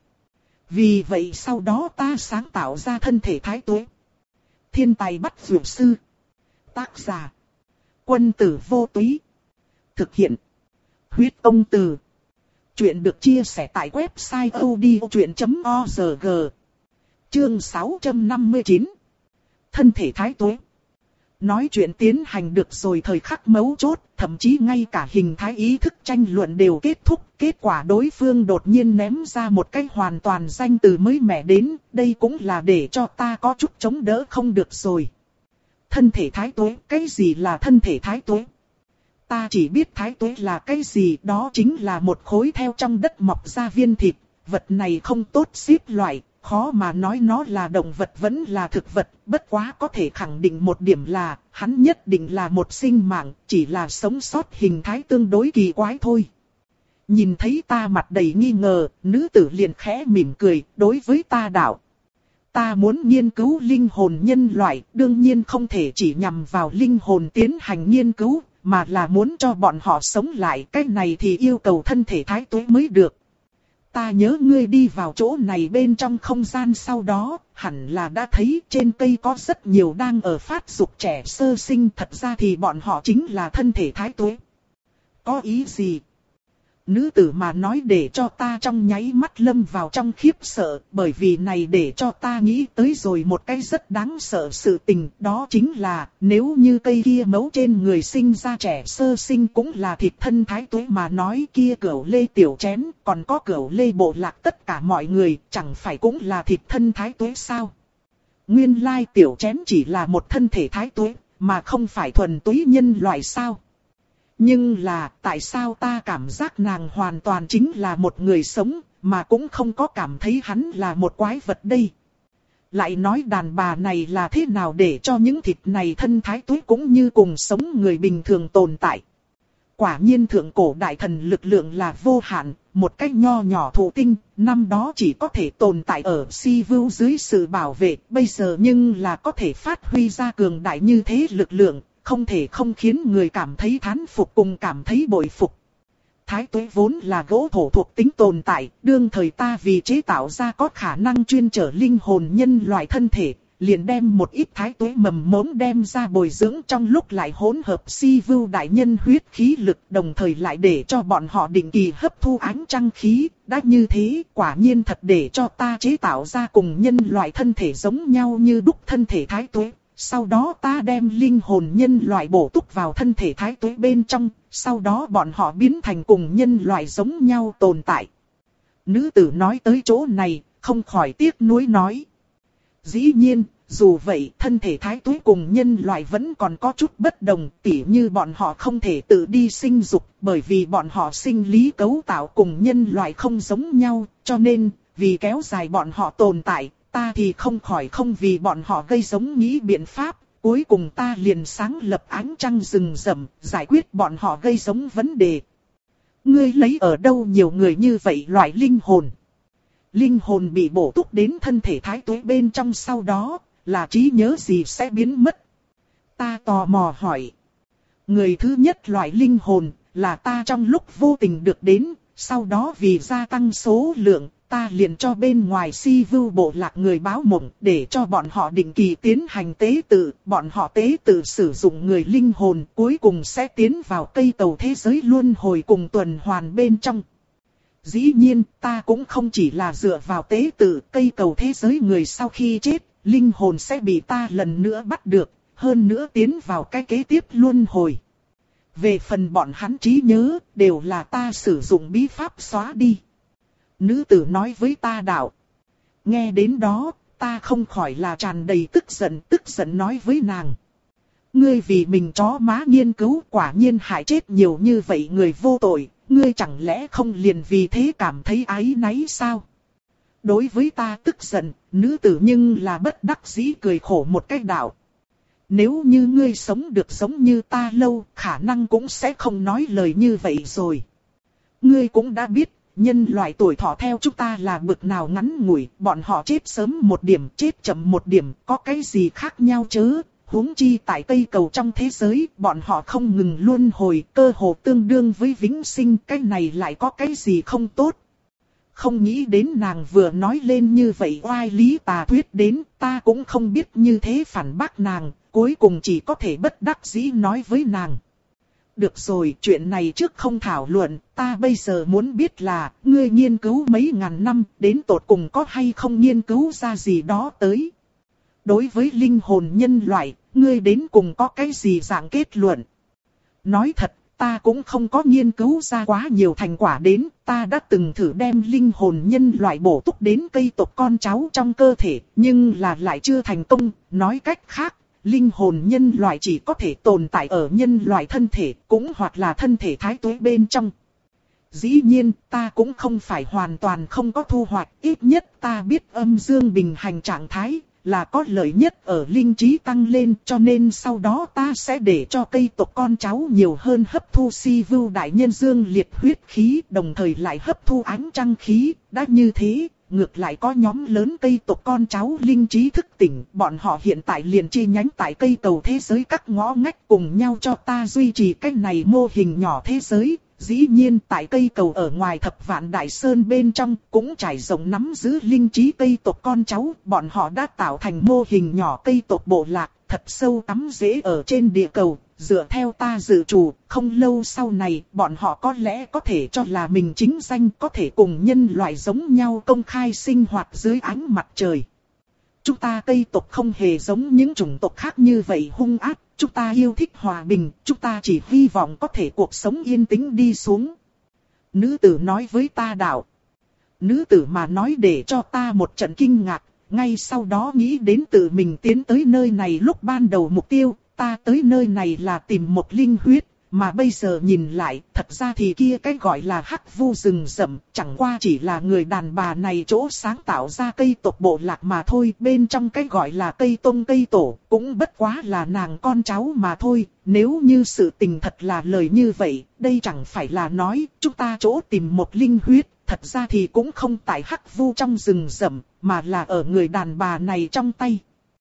Vì vậy sau đó ta sáng tạo ra thân thể thái tuế. Thiên tài bắt dược sư. Tác giả. Quân tử vô túy. Thực hiện. Huyết công từ. Chuyện được chia sẻ tại website odchuyện chấm org. Chương sáu trăm năm mươi chín. Thân thể thái tuế. Nói chuyện tiến hành được rồi thời khắc mấu chốt, thậm chí ngay cả hình thái ý thức tranh luận đều kết thúc. Kết quả đối phương đột nhiên ném ra một cái hoàn toàn danh từ mới mẻ đến, đây cũng là để cho ta có chút chống đỡ không được rồi. Thân thể thái tuế, cái gì là thân thể thái tuế? Ta chỉ biết thái tuế là cái gì, đó chính là một khối theo trong đất mọc ra viên thịt, vật này không tốt xếp loại. Khó mà nói nó là động vật vẫn là thực vật, bất quá có thể khẳng định một điểm là, hắn nhất định là một sinh mạng, chỉ là sống sót hình thái tương đối kỳ quái thôi. Nhìn thấy ta mặt đầy nghi ngờ, nữ tử liền khẽ mỉm cười, đối với ta đạo. Ta muốn nghiên cứu linh hồn nhân loại, đương nhiên không thể chỉ nhằm vào linh hồn tiến hành nghiên cứu, mà là muốn cho bọn họ sống lại, cái này thì yêu cầu thân thể thái tuế mới được. Ta nhớ ngươi đi vào chỗ này bên trong không gian sau đó, hẳn là đã thấy trên cây có rất nhiều đang ở phát dục trẻ sơ sinh, thật ra thì bọn họ chính là thân thể thái tuế. Có ý gì? Nữ tử mà nói để cho ta trong nháy mắt lâm vào trong khiếp sợ, bởi vì này để cho ta nghĩ tới rồi một cái rất đáng sợ sự tình, đó chính là nếu như cây kia mấu trên người sinh ra trẻ sơ sinh cũng là thịt thân thái tuế mà nói kia Cửu Lê tiểu chén, còn có Cửu Lê bộ lạc tất cả mọi người, chẳng phải cũng là thịt thân thái tuế sao? Nguyên lai tiểu chén chỉ là một thân thể thái tuế, mà không phải thuần túy nhân loại sao? Nhưng là tại sao ta cảm giác nàng hoàn toàn chính là một người sống, mà cũng không có cảm thấy hắn là một quái vật đây. Lại nói đàn bà này là thế nào để cho những thịt này thân thái tuế cũng như cùng sống người bình thường tồn tại. Quả nhiên thượng cổ đại thần lực lượng là vô hạn, một cách nho nhỏ thụ tinh, năm đó chỉ có thể tồn tại ở Si Vưu dưới sự bảo vệ, bây giờ nhưng là có thể phát huy ra cường đại như thế lực lượng. Không thể không khiến người cảm thấy thán phục cùng cảm thấy bội phục. Thái tuế vốn là gỗ thổ thuộc tính tồn tại, đương thời ta vì chế tạo ra có khả năng chuyên trở linh hồn nhân loại thân thể, liền đem một ít thái tuế mầm mống đem ra bồi dưỡng, trong lúc lại hỗn hợp si vưu đại nhân huyết khí lực, đồng thời lại để cho bọn họ định kỳ hấp thu ánh trăng khí. Đã như thế, quả nhiên thật để cho ta chế tạo ra cùng nhân loại thân thể giống nhau như đúc thân thể thái tuế. Sau đó ta đem linh hồn nhân loại bổ túc vào thân thể thái tuế bên trong, sau đó bọn họ biến thành cùng nhân loại giống nhau tồn tại. Nữ tử nói tới chỗ này, không khỏi tiếc nuối nói. Dĩ nhiên, dù vậy thân thể thái tuế cùng nhân loại vẫn còn có chút bất đồng, tỉ như bọn họ không thể tự đi sinh dục, bởi vì bọn họ sinh lý cấu tạo cùng nhân loại không giống nhau, cho nên, vì kéo dài bọn họ tồn tại, ta thì không khỏi không vì bọn họ gây giống nghĩ biện pháp, cuối cùng ta liền sáng lập ánh trăng rừng rậm, giải quyết bọn họ gây giống vấn đề. Ngươi lấy ở đâu nhiều người như vậy loại linh hồn? Linh hồn bị bổ túc đến thân thể thái tuế bên trong sau đó, là trí nhớ gì sẽ biến mất? Ta tò mò hỏi. Người thứ nhất loại linh hồn, là ta trong lúc vô tình được đến, sau đó vì gia tăng số lượng, ta liền cho bên ngoài si vưu bộ lạc người báo mộng, để cho bọn họ định kỳ tiến hành tế tự, bọn họ tế tự sử dụng người linh hồn, cuối cùng sẽ tiến vào cây cầu thế giới luân hồi cùng tuần hoàn bên trong. Dĩ nhiên, ta cũng không chỉ là dựa vào tế tự, cây cầu thế giới người sau khi chết, linh hồn sẽ bị ta lần nữa bắt được, hơn nữa tiến vào cái kế tiếp luân hồi. Về phần bọn hắn trí nhớ, đều là ta sử dụng bí pháp xóa đi. Nữ tử nói với ta đạo. Nghe đến đó, ta không khỏi là tràn đầy tức giận, tức giận nói với nàng. Ngươi vì mình chó má nghiên cứu quả nhiên hại chết nhiều như vậy người vô tội, ngươi chẳng lẽ không liền vì thế cảm thấy áy náy sao? Đối với ta tức giận, nữ tử nhưng là bất đắc dĩ cười khổ một cách đạo. Nếu như ngươi sống được giống như ta lâu, khả năng cũng sẽ không nói lời như vậy rồi. Ngươi cũng đã biết, nhân loại tuổi thọ theo chúng ta là bực nào ngắn ngủi, bọn họ chết sớm một điểm, chết chậm một điểm, có cái gì khác nhau chứ? Huống chi tại cây cầu trong thế giới, bọn họ không ngừng luân hồi, cơ hồ tương đương với vĩnh sinh, cái này lại có cái gì không tốt? Không nghĩ đến nàng vừa nói lên như vậy oai lý tà thuyết đến, ta cũng không biết như thế phản bác nàng, cuối cùng chỉ có thể bất đắc dĩ nói với nàng. Được rồi, chuyện này trước không thảo luận, ta bây giờ muốn biết là, ngươi nghiên cứu mấy ngàn năm, đến tột cùng có hay không nghiên cứu ra gì đó tới. Đối với linh hồn nhân loại, ngươi đến cùng có cái gì dạng kết luận? Nói thật, ta cũng không có nghiên cứu ra quá nhiều thành quả đến, ta đã từng thử đem linh hồn nhân loại bổ túc đến cây tộc con cháu trong cơ thể, nhưng là lại chưa thành công, nói cách khác. Linh hồn nhân loại chỉ có thể tồn tại ở nhân loại thân thể, cũng hoặc là thân thể thái tuế bên trong. Dĩ nhiên, ta cũng không phải hoàn toàn không có thu hoạch, ít nhất ta biết âm dương bình hành trạng thái, là có lợi nhất ở linh trí tăng lên, cho nên sau đó ta sẽ để cho cây tộc con cháu nhiều hơn hấp thu si vưu đại nhân dương liệt huyết khí, đồng thời lại hấp thu ánh trăng khí, đã như thế. Ngược lại có nhóm lớn cây tộc con cháu linh trí thức tỉnh, bọn họ hiện tại liền chi nhánh tại cây cầu thế giới các ngõ ngách cùng nhau cho ta duy trì cái này mô hình nhỏ thế giới. Dĩ nhiên tại cây cầu ở ngoài thập vạn đại sơn bên trong cũng trải rộng nắm giữ linh trí cây tộc con cháu, bọn họ đã tạo thành mô hình nhỏ cây tộc bộ lạc, thật sâu cắm rễ ở trên địa cầu. Dựa theo ta dự trù, không lâu sau này, bọn họ có lẽ có thể cho là mình chính danh, có thể cùng nhân loại giống nhau công khai sinh hoạt dưới ánh mặt trời. Chúng ta cây tộc không hề giống những chủng tộc khác như vậy hung ác, chúng ta yêu thích hòa bình, chúng ta chỉ hy vọng có thể cuộc sống yên tĩnh đi xuống. Nữ tử nói với ta đạo. Nữ tử mà nói để cho ta một trận kinh ngạc, ngay sau đó nghĩ đến tự mình tiến tới nơi này lúc ban đầu mục tiêu. Ta tới nơi này là tìm một linh huyết, mà bây giờ nhìn lại, thật ra thì kia cái gọi là hắc vu rừng rậm, chẳng qua chỉ là người đàn bà này chỗ sáng tạo ra cây tộc bộ lạc mà thôi, bên trong cái gọi là cây tông cây tổ, cũng bất quá là nàng con cháu mà thôi, nếu như sự tình thật là lời như vậy, đây chẳng phải là nói, chúng ta chỗ tìm một linh huyết, thật ra thì cũng không tại hắc vu trong rừng rậm, mà là ở người đàn bà này trong tay.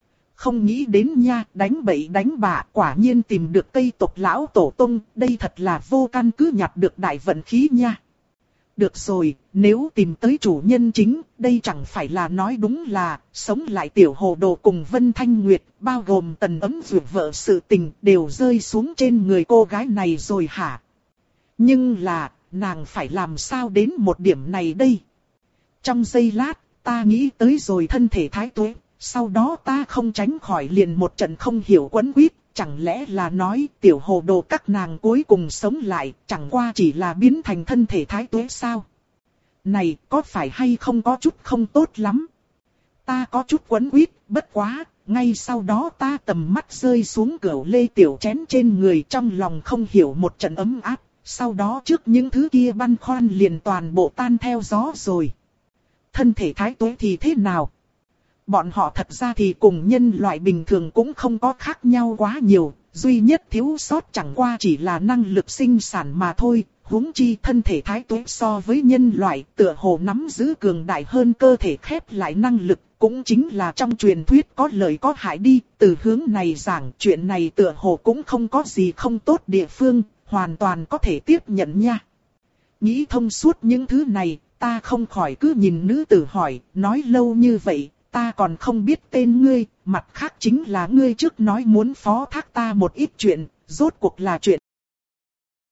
không nghĩ đến nha, đánh bậy đánh bạ, quả nhiên tìm được cây tộc lão tổ tông, đây thật là vô căn cứ nhặt được đại vận khí nha. Được rồi, nếu tìm tới chủ nhân chính, đây chẳng phải là nói đúng là, sống lại tiểu hồ đồ cùng Vân Thanh Nguyệt, bao gồm tần ấm vượt vợ sự tình, đều rơi xuống trên người cô gái này rồi hả? Nhưng là, nàng phải làm sao đến một điểm này đây? Trong giây lát, ta nghĩ tới rồi thân thể thái tuế, sau đó ta không tránh khỏi liền một trận không hiểu quấn quýt. Chẳng lẽ là nói tiểu hồ đồ các nàng cuối cùng sống lại, chẳng qua chỉ là biến thành thân thể thái tuế sao? Này, có phải hay không có chút không tốt lắm? Ta có chút quấn quýt, bất quá, ngay sau đó ta tầm mắt rơi xuống cửu lê tiểu chén trên người, trong lòng không hiểu một trận ấm áp, sau đó trước những thứ kia băn khoăn liền toàn bộ tan theo gió rồi. Thân thể thái tuế thì thế nào? Bọn họ thật ra thì cùng nhân loại bình thường cũng không có khác nhau quá nhiều, duy nhất thiếu sót chẳng qua chỉ là năng lực sinh sản mà thôi, huống chi thân thể thái tuế so với nhân loại tựa hồ nắm giữ cường đại hơn cơ thể khép lại năng lực, cũng chính là trong truyền thuyết có lợi có hại đi, từ hướng này giảng chuyện này tựa hồ cũng không có gì không tốt địa phương, hoàn toàn có thể tiếp nhận nha. Nghĩ thông suốt những thứ này, ta không khỏi cứ nhìn nữ tử hỏi, nói lâu như vậy. Ta còn không biết tên ngươi, mặt khác chính là ngươi trước nói muốn phó thác ta một ít chuyện, rốt cuộc là chuyện